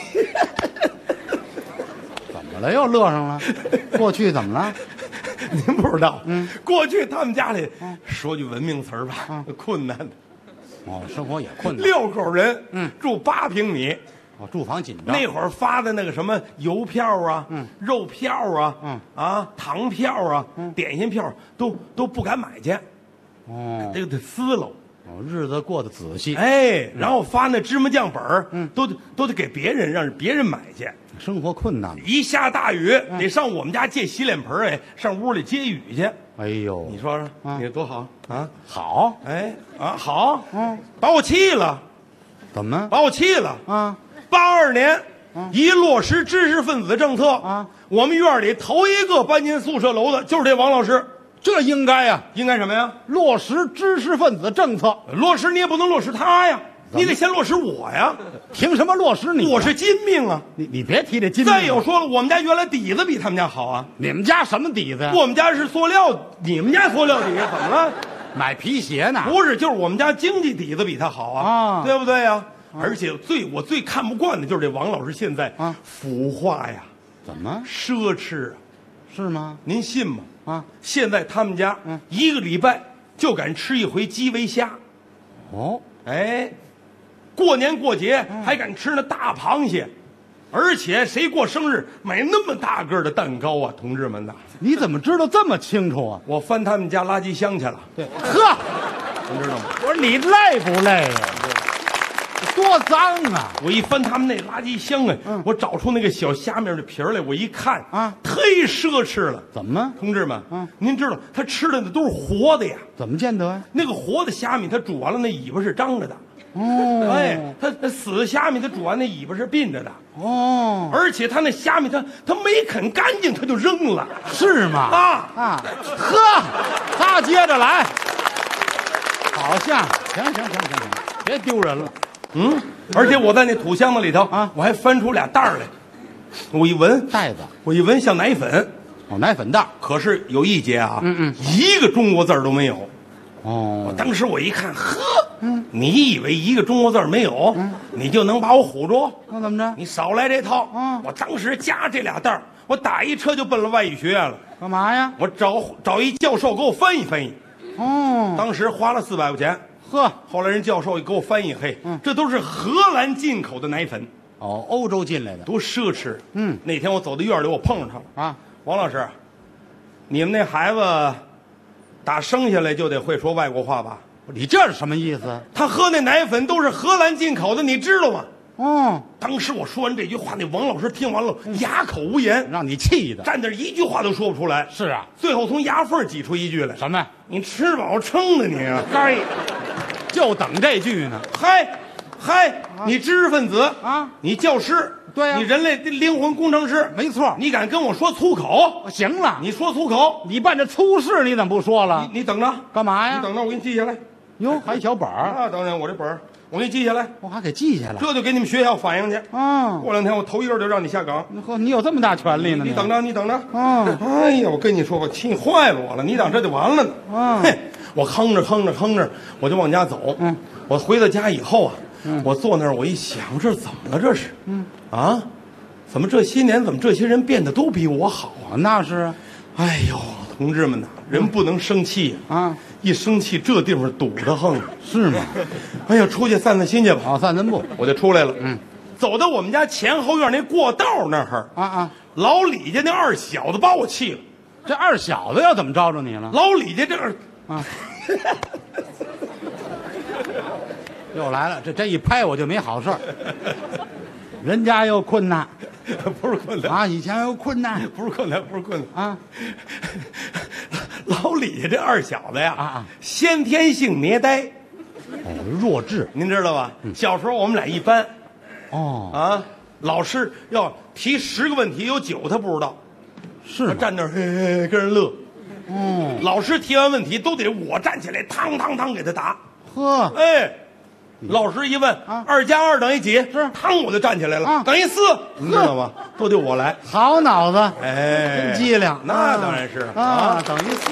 怎么了？又乐上了？过去怎么了？ 您不知道，过去他们家里说句文明词儿吧，困难的。 生活也困难。 6口人，住8平米， 住房紧张。 那会儿发的那个什么邮票啊，肉票啊，糖票啊，点心票都不敢买去。这个得撕喽。 日子过得仔细。 然后发那芝麻酱本儿，都得给别人，让别人买去。 生活困难， 一下大雨得上我们家借洗脸盆上屋里接雨去。 哎呦， 你说说，你多好啊！ 好， 好，把我气了。 怎么？ 把我气了啊！82年，一落实知识分子政策啊，我们院里头一个搬进宿舍楼的就是这王老师。 这应该呀， 应该什么呀？ 落实知识分子政策。 落实你也不能落实他呀。你得先落实我呀！ 凭什么落实你？ 我是金命啊！ 你别提这金命。 再有说了，我们家原来底子比他们家好啊！ 你们家什么底子呀？ 我们家是塑料，你们家塑料底怎么了？ 买皮鞋呢？ 不是，就是我们家经济底子比他好啊！对不对呀？而且我最看不惯的就是这王老师现在腐化呀！ 怎么奢侈啊？ 是吗？ 您信吗？ 啊！现在他们家1个礼拜就敢吃一回基围虾。 哦， 哎，过年过节还敢吃那大螃蟹，而且谁过生日买那么大个的蛋糕啊，同志们呐！ 你怎么知道这么清楚啊？ 我翻他们家垃圾箱去了。 对，呵， 你知道吗？ 我说你累不累呀？多脏啊！ 我一翻他们那垃圾箱啊，我找出那个小虾面的皮儿来，我一看啊， 忒奢侈了。 怎么， 同志们？您知道他吃的那都是活的呀？ 怎么见得呀？ 那个活的虾米，它煮完了那尾巴是张着的。 哦， 哎，他死的虾米，他煮完那尾巴是并着的。 哦， 而且他那虾米，他没啃干净，他就扔了， 是吗？ 啊， 呵，他接着来，好像行，别丢人了。 而且我在那土箱子里头啊，我还翻出俩袋儿来，我一闻袋子， 我一闻像奶粉， 哦，奶粉袋， 可是有一节啊，一个中国字儿都没有。 哦， 我当时我一看，呵，你以为一个中国字儿没有，你就能把我唬住？ 那怎么着？ 你少来这套！我当时夹这俩袋儿，我打一车就奔了外语学院了。 干嘛呀？ 我找一教授给我翻译翻译。 哦， 当时花了400块钱。 呵， 后来人教授也给我翻译，嘿，这都是荷兰进口的奶粉。 哦，欧洲进来的， 多奢侈。那天我走到院里，我碰上他了啊，王老师，你们那孩子打生下来就得会说外国话吧？ 你这是什么意思？ 他喝那奶粉都是荷兰进口的，你知道吗？ 哦， 当时我说完这句话，那王老师听完了哑口无言， 让你气的， 站那一句话都说不出来。 是啊， 最后从牙缝挤出一句来： 什么？ 你吃饱撑的你啊！ 该，就等这句呢。 嗨，你知识分子啊， 你教师， 对呀， 你人类灵魂工程师， 没错。 你敢跟我说粗口？ 行了， 你说粗口， 你办这粗事你怎么不说了？ 你等着， 干嘛呀？ 你等着，我给你记下来。 哟，还一小本儿啊！当然，我这本儿我给你记下来， 我还给记下来， 这就给你们学校反映去。 啊， 过2天我头一阵就让你下岗。 呵，你有这么大权利呢？ 你等着，你等着。 啊！ 哎呀，我跟你说，我气坏了我了。你等这就完了呢。 啊！ 嘿，我哼着，我就往家走。我回到家以后啊，我坐那儿，我一想，这怎么了？这是，啊，怎么这些年怎么这些人变得都比我好啊？ 那是， 哎呦，同志们呐，人不能生气啊！ 一生气，这地方堵得很， 是吗？ 哎呀，出去散散心去吧。 好，散散步， 我就出来了。走到我们家前后院那过道那儿老李家那二小子把我气了。 这二小子要怎么招着你了？ 老李家这啊，又来了，这一拍我就没好事儿。人家又困难， 不是困难啊，以前又困难， 不是困难啊。 老李家这二小子呀，先天性虐呆， 弱智， 您知道吧？小时候我们俩一班，老师要提10个问题，有9他不知道， 是他站那儿跟人乐。老师提完问题都得我站起来，汤给他答。 呵， 哎。老师一问，2加2等于几？ 是， 汤我就站起来了，等于4，你知道吗？都得我来。 好脑子， 哎， 真机灵。 那当然是啊，等于4，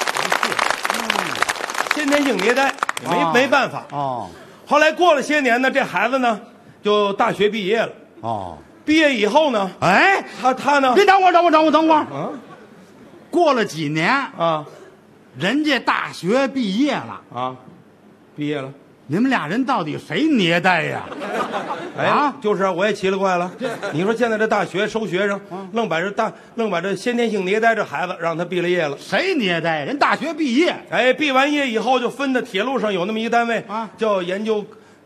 先天性虐呆，没办法。后来过了些年呢，这孩子呢就大学毕业了。毕业以后呢， 哎， 他呢？ 别等会儿。过了几年啊， 人家大学毕业了啊，毕业了。 你们俩人到底谁虐待呀？ 就是啊，我也奇了怪了。你说现在这大学收学生，愣把这先天性虐待这孩子让他毕了业了。 谁虐待？人大学毕业， 哎，毕完业以后就分到铁路上有那么一个单位叫研究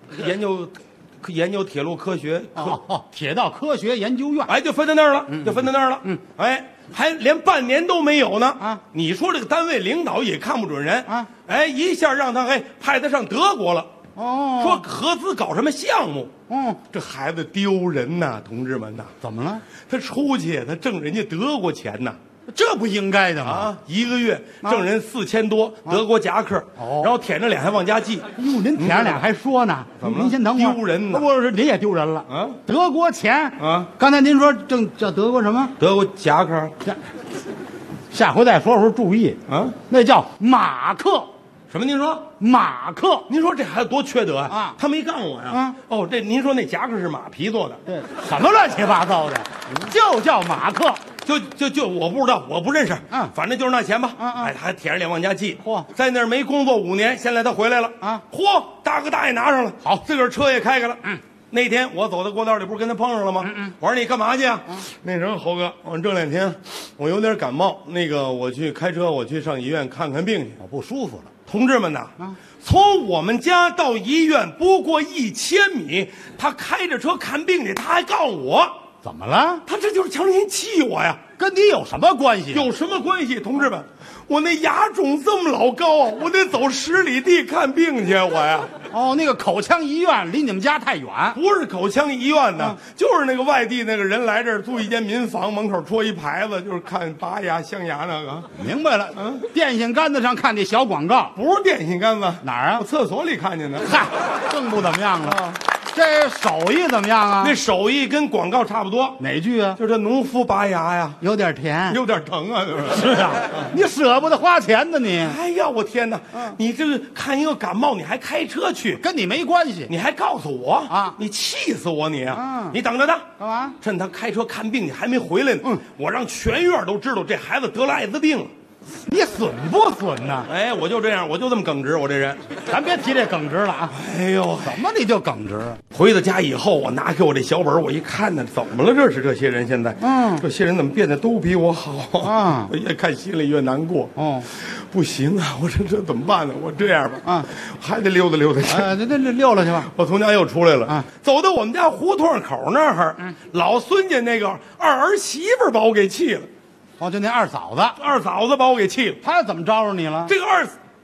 铁路科学铁道科学研究院。 哎，就分到那儿了，哎，还连半年都没有呢你说这个单位领导也看不准人哎，一下让他派他上德国了。说合资搞什么项目？这孩子丢人呐，同志们呐！ 怎么了？ 他出去，他挣人家德国钱呐， 这不应该的吗 ？1个月挣人4000多，德国夹克，然后舔着脸还往家寄。 哟，您舔着脸还说呢？ 怎么了？ 您先等会儿。 丢人呢！ 不是，您也丢人了啊！ 德国钱刚才您说挣叫德国什么？ 德国夹克。 下回再说注意那叫马克。 什么？您说马克？ 您说这孩子多缺德啊！他没告诉我呀。您说那夹克是马皮做的？ 对，什么乱七八糟的，就叫马克。 就我不知道，我不认识。反正就是那钱吧。哎，还舔着脸往家寄。嚯，在那儿没工作5年，现在他回来了啊！嚯，大哥大也拿上了，好，自个儿车也开开了。那天我走到过道里，不是跟他碰上了吗？我说你干嘛去啊？那什么，侯哥，我这2天我有点感冒，那个我去开车，我去上医院看看病去，我不舒服了。同志们呐，从我们家到医院不过1000米，他开着车看病去，他还告诉我。 怎么了？ 他这就是强行气我呀！ 跟你有什么关系？ 有什么关系？同志们，我那牙肿这么老高啊，我得走10里地看病去，我呀。 哦，那个口腔医院离你们家太远。 不是口腔医院呢，就是那个外地那个人来这儿租一间民房，门口戳一牌子，就是看拔牙、镶牙那个。 明白了，电线杆子上看那小广告， 不是电线杆子， 哪儿啊？ 我厕所里看见的。 嗨，更不怎么样了。这手艺怎么样啊？ 那手艺跟广告差不多。 哪句啊？ 就这农夫拔牙呀， 有点甜， 有点疼啊。 是啊，你舍不得花钱呢你。 哎呀，我天哪！你这个看一个感冒，你还开车去， 跟你没关系。 你还告诉我啊？你气死我你啊！你等着他干嘛？ 趁他开车看病去还没回来呢，我让全院都知道这孩子得了艾滋病了。 你损不损呢？ 哎，我就这样，我就这么耿直，我这人。 咱别提这耿直了啊！ 哎呦， 怎么你就耿直？ 回到家以后，我拿给我这小本，我一看呢，怎么了？这些人现在，这些人怎么变得都比我好啊？我越看心里越难过。不行啊！我这怎么办呢？我这样吧，还得溜达溜达去。 这溜达去吧。 我从家又出来了，走到我们家胡同口那儿，老孙家那个二儿媳妇把我给气了。 哦，就那二嫂子把我给气了。 她怎么招惹你了？ 这个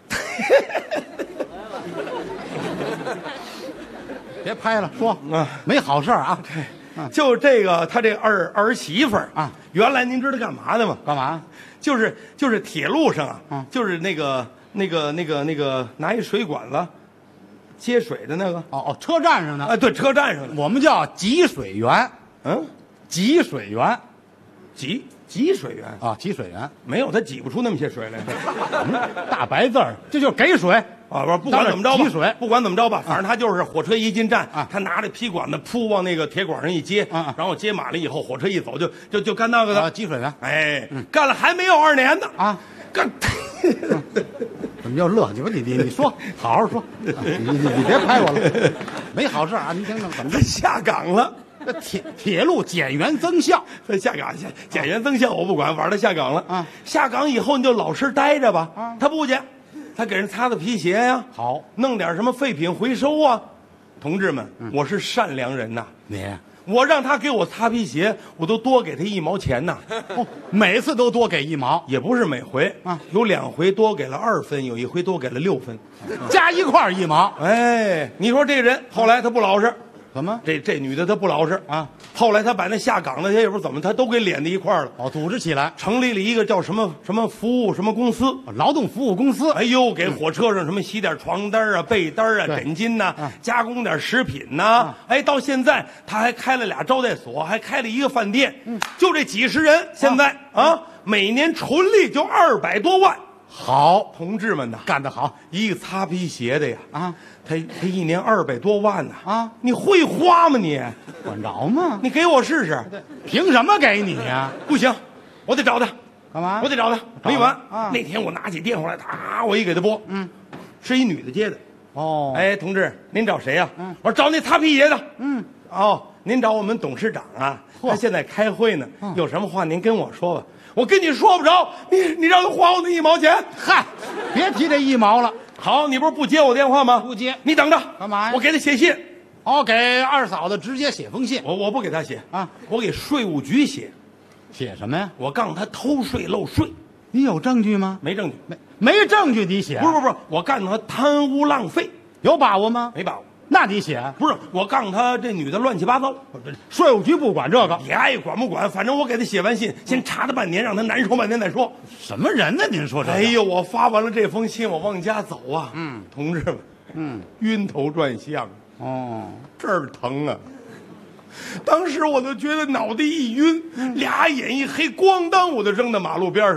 别拍了，说没好事啊。 就这个，他这儿媳妇啊，原来您知道干嘛的吗？ 干嘛？ 就是铁路上啊，就是那个拿一水管子接水的那个。 哦，车站上的。 哎，对，车站上的， 我们叫集水员。集水员， 集水员啊，集水员没有，他挤不出那么些水来。 大白字儿，这就是给水啊！不管怎么着吧， 集水， 不管怎么着吧，反正他就是火车一进站啊，他拿着皮管子噗往那个铁管上一接，然后接满了以后，火车一走就干那个的集水员。 哎，干了还没有2年呢啊！干， 怎么又乐？你说，好好说，你别拍我了，没好事啊！你听听，怎么下岗了？ 铁路减员增效， 下岗减员增效我不管，反正他下岗了啊。下岗以后你就老实待着吧。他不去，他给人擦擦皮鞋呀， 好， 弄点什么废品回收啊。同志们，我是善良人呐。我让他给我擦皮鞋，我都多给他1毛钱呐。 每次都多给1毛， 也不是每回啊，有2回多给了2分，有1回多给了6分， 加一块1毛。 哎，你说这人后来他不老实。 怎么？ 这女的她不老实啊！后来她把那下岗的，她也不知道怎么，她都给连在一块儿了。 组织起来， 成立了一个叫什么服务什么公司， 劳动服务公司。 哎呦，给火车上什么洗点床单啊、被单啊、枕巾呐，加工点食品呐。哎，到现在她还开了2招待所，还开了1个饭店。就这几十人，现在啊，每年纯利就200多万。 好， 同志们呐， 干得好！ 一个擦皮鞋的呀，他1年200多万呢啊！你会花吗你？ 管着吗？ 你给我试试。 凭什么给你呀？ 不行，我得找他。 干嘛？ 我得找他。没完啊！那天我拿起电话来，我一给他拨，是一女的接的。哦，哎，同志，您找谁呀？我说找那擦皮鞋的。哦，您找我们董事长啊？他现在开会呢，有什么话您跟我说吧。我跟你说不着，你让他花我那1毛钱。 嗨，别提这1毛了。 好，你不是不接我电话吗？ 不接， 你等着。 干嘛呀？ 我给他写信。 哦，给二嫂子直接写封信。 我不给他写啊，我给税务局写。 写什么呀？ 我告诉他偷税漏税。 你有证据吗？ 没证据。 没证据你写？ 不是，我告诉他贪污浪费。 有把握吗？ 没把握。 那你写？ 不是，我告诉他这女的乱七八糟。 税务局不管这个， 你爱管不管，反正我给他写完信，先查他半年，让他难受半天再说。 什么人呢？您说这？ 哎呦，我发完了这封信，我往家走啊。同志们，晕头转向。哦，这儿疼啊！当时我就觉得脑袋一晕，俩眼一黑，咣当我就扔到马路边上了。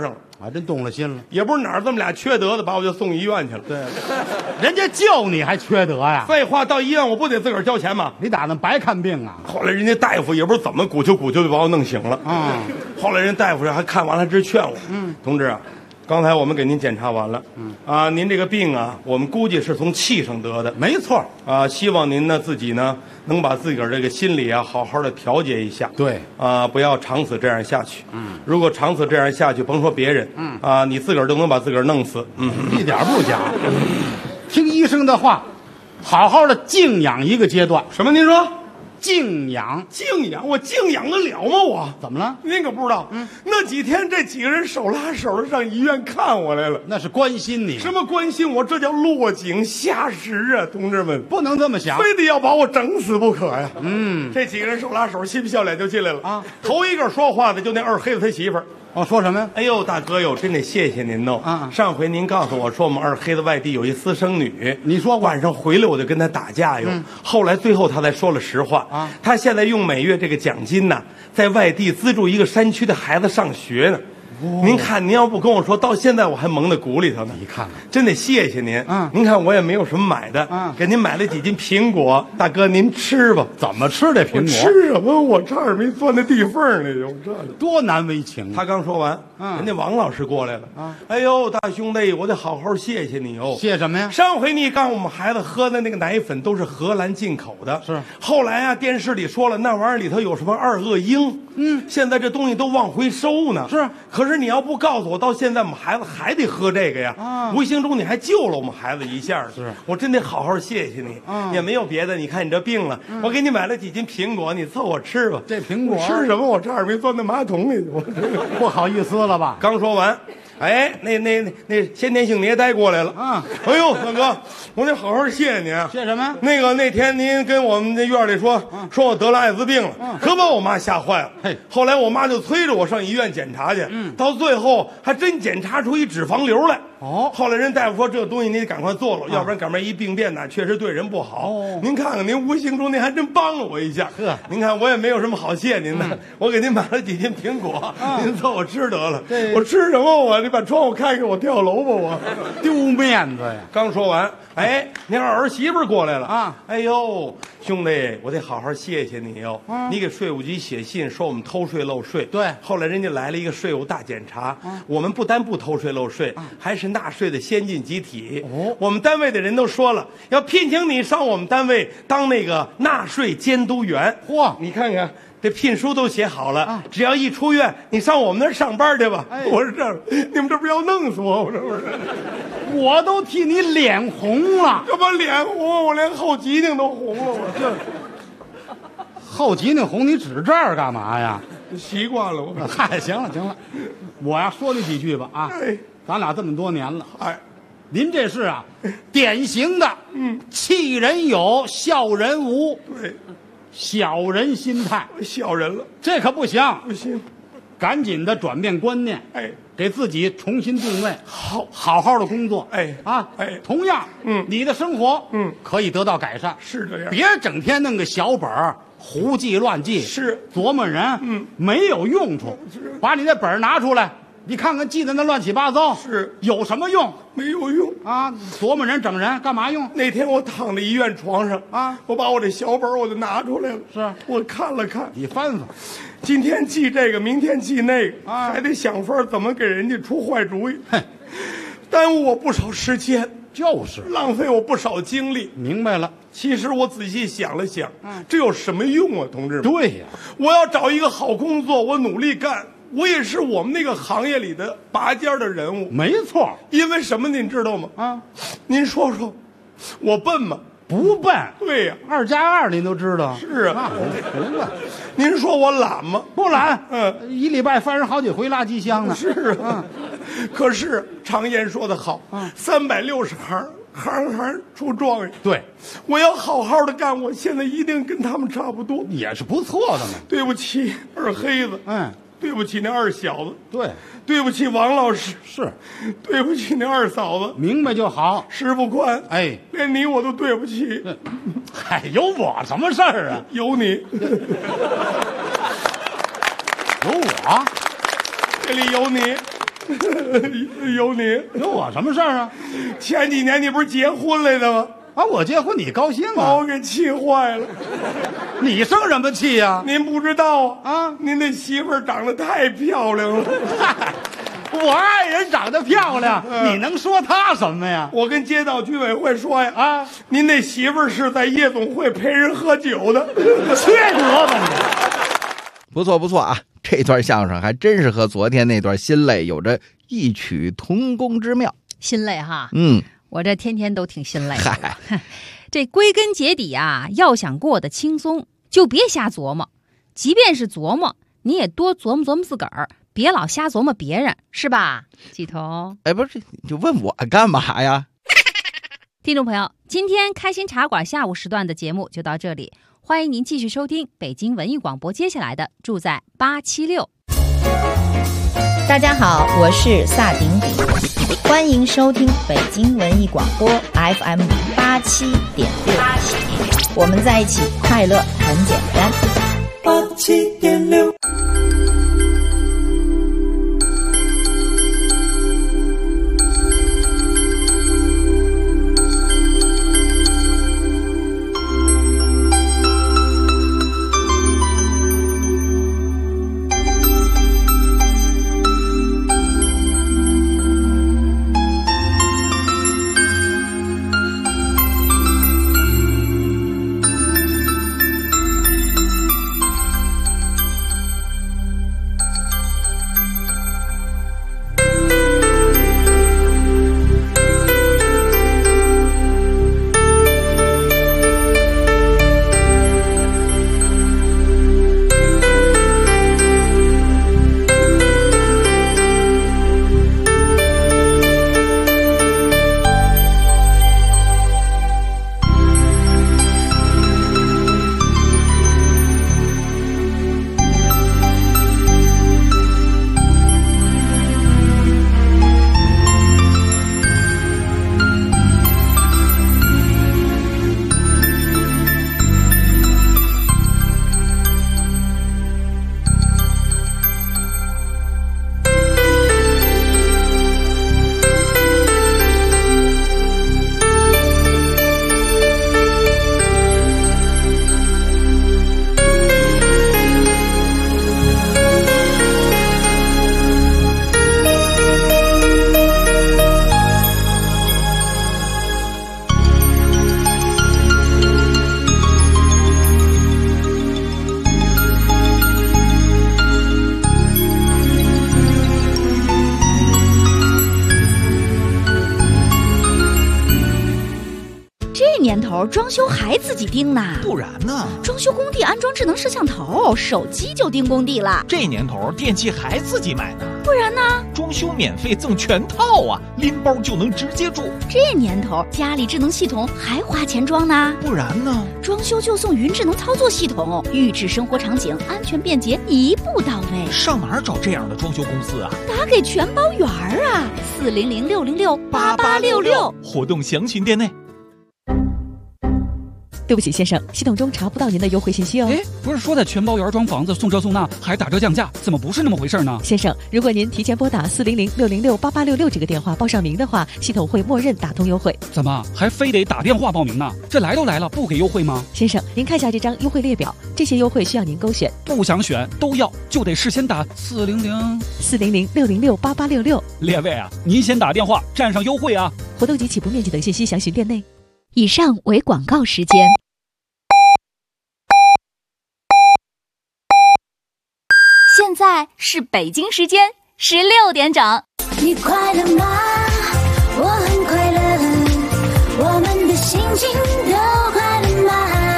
还真动了心了。 也不是哪儿这么俩缺德的，把我就送医院去了。 对，人家救你还缺德呀？ 废话，到医院我不得自个儿交钱吗？ 你打算白看病啊？ 后来人家大夫也不知道怎么鼓秋就把我弄醒了啊。后来人大夫还看完了，直劝我，同志啊，刚才我们给您检查完了，您这个病啊，我们估计是从气上得的， 没错啊，希望您呢自己呢能把自个儿这个心理啊好好的调节一下， 对啊，不要长此这样下去，如果长此这样下去，甭说别人，啊，你自个儿都能把自个儿弄死， 一点不假。听医生的话，好好的静养一个阶段。 什么？您说？ 静养， 静养，我静养得了吗？我怎么了？ 您可不知道，那几天这几个人手拉手的上医院看我来了， 那是关心你。 什么关心我？这叫落井下石啊，同志们， 不能这么想， 非得要把我整死不可呀。这几个人手拉手，嬉皮笑脸就进来了啊。头一个说话的就那二黑子他媳妇儿。 哦，说什么呀？ 哎呦，大哥哟，真得谢谢您喽！上回您告诉我说我们二黑子外地有一私生女， 你说晚上回来我就跟他打架哟。后来最后他才说了实话啊，他现在用每月这个奖金呢，在外地资助一个山区的孩子上学呢。您看，您要不跟我说，到现在我还蒙在鼓里头呢。 你看看， 真得谢谢您。您看我也没有什么买的，给您买了几斤苹果，大哥您吃吧。 怎么吃这苹果？ 吃什么？我差点没钻那地缝里头，这多难为情。 他刚说完，人家王老师过来了。哎呦，大兄弟，我得好好谢谢你哦。 谢什么呀？ 上回你告诉我们孩子喝的那个奶粉都是荷兰进口的， 是。 后来啊，电视里说了那玩意儿里头有什么二恶英，现在这东西都往回收呢。 是。 可是你要不告诉我，到现在我们孩子还得喝这个呀。无形中你还救了我们孩子一下。 是。 我真得好好谢谢你。也没有别的，你看你这病了，我给你买了几斤苹果，你凑合吃吧。 这苹果吃什么？我差点没钻到马桶里去。 不好意思了吧？ 刚说完。哎，那先天性蕖呆过来了啊！哎呦，大哥，我得好好谢谢您啊！ 谢什么？ 那天您跟我们这院里说我得了艾滋病了，可把我妈吓坏了。 嘿， 后来我妈就催着我上医院检查去，到最后还真检查出一脂肪瘤来。哦，后来人大夫说这个东西你得赶快做了，要不然赶明儿一病变呢，确实对人不好。您看看，您无形中您还真帮了我一下。呵，您看我也没有什么好谢您的，我给您买了几斤苹果，您凑合吃得了。我吃什么？你把窗户开开，我跳楼吧！我丢面子呀！ 刚说完，哎，您儿媳妇过来了啊！哎呦，兄弟，我得好好谢谢你哟！你给税务局写信说我们偷税漏税， 对。 后来人家来了一个税务大检查，我们不但不偷税漏税，还是纳税的先进集体。我们单位的人都说了，要聘请你上我们单位当那个纳税监督员。嚯，你看看。这聘书都写好了，只要一出院，你上我们那儿上班去吧。我说这，你们这不是要弄死我？我这不是， 我都替你脸红了。 这不脸红，我连后脊梁都红了。我这后脊梁红，你指这儿干嘛呀？ 习惯了我。 嗨，行了，我呀说你几句吧啊。咱俩这么多年了，您这是啊，典型的气人有，笑人无。 对。 小人心态， 小人了， 这可不行， 不行， 赶紧的转变观念，给自己重新定位，好好的工作，同样，你的生活，可以得到改善， 是这样， 别整天弄个小本儿胡记乱记， 是琢磨人，没有用处，把你那本儿拿出来。你看看记得那乱七八糟， 是有什么用？ 没有用啊！琢磨人整人干嘛用？ 那天我躺在医院床上啊，我把我这小本我就拿出来了， 是我看了看， 你翻翻， 今天记这个，明天记那个，还得想法怎么给人家出坏主意，耽误我不少时间， 就是浪费我不少精力。 明白了。 其实我仔细想了想，这有什么用啊，同志们？ 对呀， 我要找一个好工作，我努力干。我也是我们那个行业里的拔尖的人物， 没错。 因为什么您知道吗？啊，您说说，我笨吗？ 不笨。 对呀 ，2+2您都知道。 是啊， 不笨。 您说我懒吗？ 不懒。一礼拜翻人好几回垃圾箱呢。 是啊，可是常言说得好，360行，行行出状元。 对， 我要好好的干，我现在一定跟他们差不多， 也是不错的嘛。 对不起，二黑子。对不起，那二小子。 对， 对不起，王老师。 是， 对不起，那二嫂子。 明白就好。 石不宽， 哎， 连你我都对不起。 嗨，有我什么事儿啊？ 有你， 有我， 这里有你。 有你， 有我什么事儿啊？ 前几年你不是结婚来的吗？ 啊，我结婚你高兴啊？ 把我给气坏了。 你生什么气呀？ 您不知道啊？您那媳妇儿长得太漂亮了。 我爱人长得漂亮，你能说她什么呀？ 我跟街道居委会说呀，啊，您那媳妇儿是在夜总会陪人喝酒的， 缺德吧你！ 不错不错啊，这段相声还真是和昨天那段心累有着异曲同工之妙。 心累哈，我这天天都挺心累的。这归根结底啊，要想过得轻松，就别瞎琢磨。即便是琢磨，你也多琢磨琢磨自个儿，别老瞎琢磨别人，是吧？季彤， 哎，不是，你就问我干嘛呀？ 听众朋友，今天开心茶馆下午时段的节目就到这里，欢迎您继续收听北京文艺广播接下来的住在876。 大家好，我是萨顶顶，欢迎收听北京文艺广播 FM 87.6，我们在一起，快乐很简单。 87.6。 年头装修还自己盯呢， 不然呢？ 装修工地安装智能摄像头，手机就盯工地了。 这年头电器还自己买呢， 不然呢？ 装修免费赠全套啊，拎包就能直接住。 这年头家里智能系统还花钱装呢， 不然呢？ 装修就送云智能操作系统，预制生活场景，安全便捷，一步到位。 上哪儿找这样的装修公司啊？ 打给全包圆儿啊，400-606-8866， 活动详询店内。 对不起，先生，系统中查不到您的优惠信息哦。 哎，不是说在全包园装房子送这送那还打折降价，怎么不是那么回事呢？ 先生，如果您提前拨打400-606-8866这个电话报上名的话，系统会默认打通优惠。 怎么还非得打电话报名呢？这来都来了，不给优惠吗？ 先生，您看下这张优惠列表，这些优惠需要您勾选。 不想选都要，就得事先打 400-606-8866。 列位啊，您先打电话占上优惠啊！ 活动及起步面积等信息详询店内。 以上为广告时间。 现在是北京时间16点整。 你快乐吗？我很快乐，我们的心情都快乐吗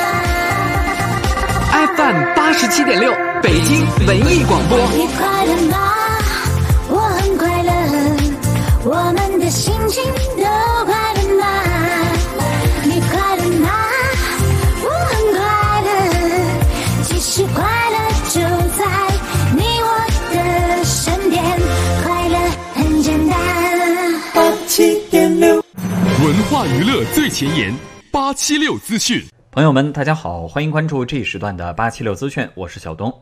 ？FM 87.6，北京文艺广播。 你快乐吗？我很快乐，我们的心情都快乐吗？你快乐吗？我很快乐，其实快乐就在你我的身边，快乐很简单。87.6， 文化娱乐最前沿，876资讯。 朋友们，大家好，欢迎关注这一时段的876资讯，我是小东。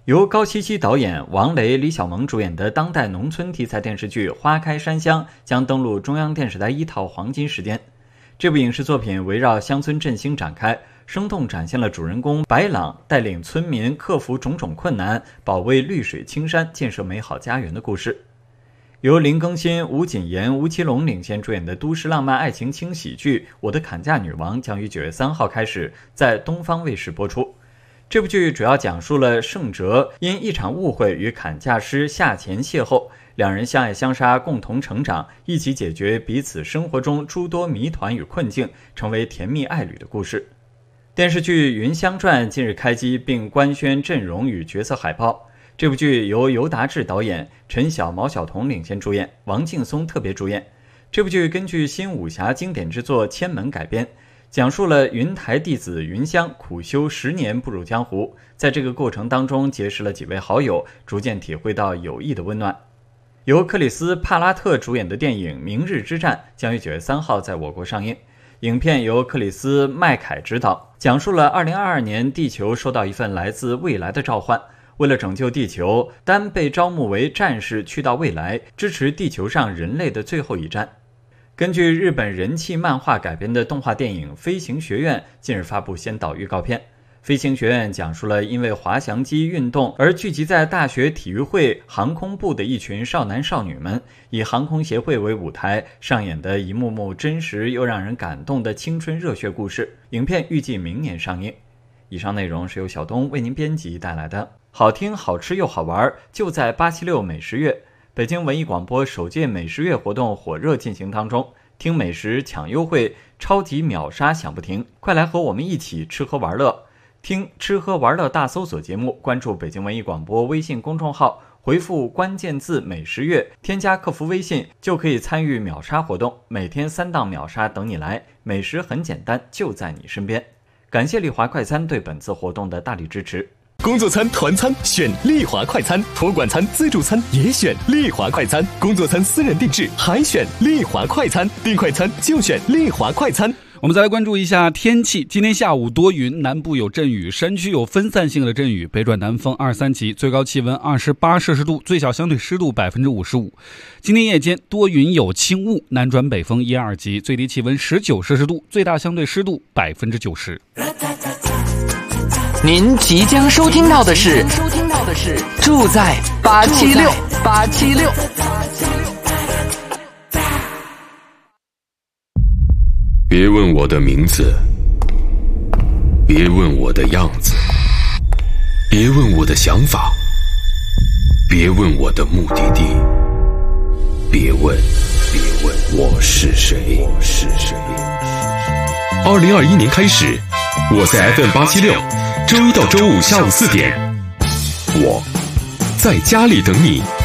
由高希希导演、王雷、李小萌主演的当代农村题材电视剧《花开山乡》将登陆中央电视台1套黄金时间。这部影视作品围绕乡村振兴展开，生动展现了主人公白朗带领村民克服种种困难，保卫绿水青山，建设美好家园的故事。由林更新、吴谨言、吴奇隆领衔主演的都市浪漫爱情轻喜剧《我的砍价女王》将于9月3号开始在东方卫视播出。这部剧主要讲述了盛哲因一场误会与砍价师夏前邂逅，两人相爱相杀，共同成长，一起解决彼此生活中诸多谜团与困境，成为甜蜜爱侣的故事。电视剧《云香传》近日开机，并官宣阵容与角色海报。这部剧由尤达志导演，陈晓、毛晓彤领衔主演，王劲松特别主演。这部剧根据新武侠经典之作《千门》改编，讲述了云台弟子云香苦修10年步入江湖，在这个过程当中结识了几位好友，逐渐体会到友谊的温暖。由克里斯·帕拉特主演的电影《明日之战》将于9月3号在我国上映。影片由克里斯·麦凯执导，讲述了2022年地球收到一份来自未来的召唤，为了拯救地球，丹被招募为战士去到未来，支持地球上人类的最后一战。根据日本人气漫画改编的动画电影《飞行学院》近日发布先导预告片。飞行学院讲述了因为滑翔机运动而聚集在大学体育会航空部的一群少男少女们，以航空协会为舞台上演的一幕幕真实又让人感动的青春热血故事。影片预计明年上映。以上内容是由小东为您编辑带来的，好听好吃又好玩，就在876美食月。北京文艺广播首届美食月活动火热进行当中，听美食抢优惠，超级秒杀享不停，快来和我们一起吃喝玩乐。听吃喝玩乐大搜索节目，关注北京文艺广播微信公众号，回复关键字美食月，添加客服微信就可以参与秒杀活动，每天3档秒杀等你来，美食很简单，就在你身边。感谢丽华快餐对本次活动的大力支持。 工作餐、团餐选丽华快餐，托管餐、自助餐也选丽华快餐，工作餐私人定制还选丽华快餐，订快餐就选丽华快餐。 我们再来关注一下天气。今天下午多云，南部有阵雨，山区有分散性的阵雨，北转南风2、3级，最高气温28摄氏度，最小相对湿度55%。今天夜间多云有轻雾，南转北风1、2级，最低气温19摄氏度，最大相对湿度90%。 您即将收听到的是住在876。 别问我的名字，别问我的样子，别问我的想法，别问我的目的地，别问我是谁。2021年开始，我在 FM876，周一到周五下午4点，我在家里等你。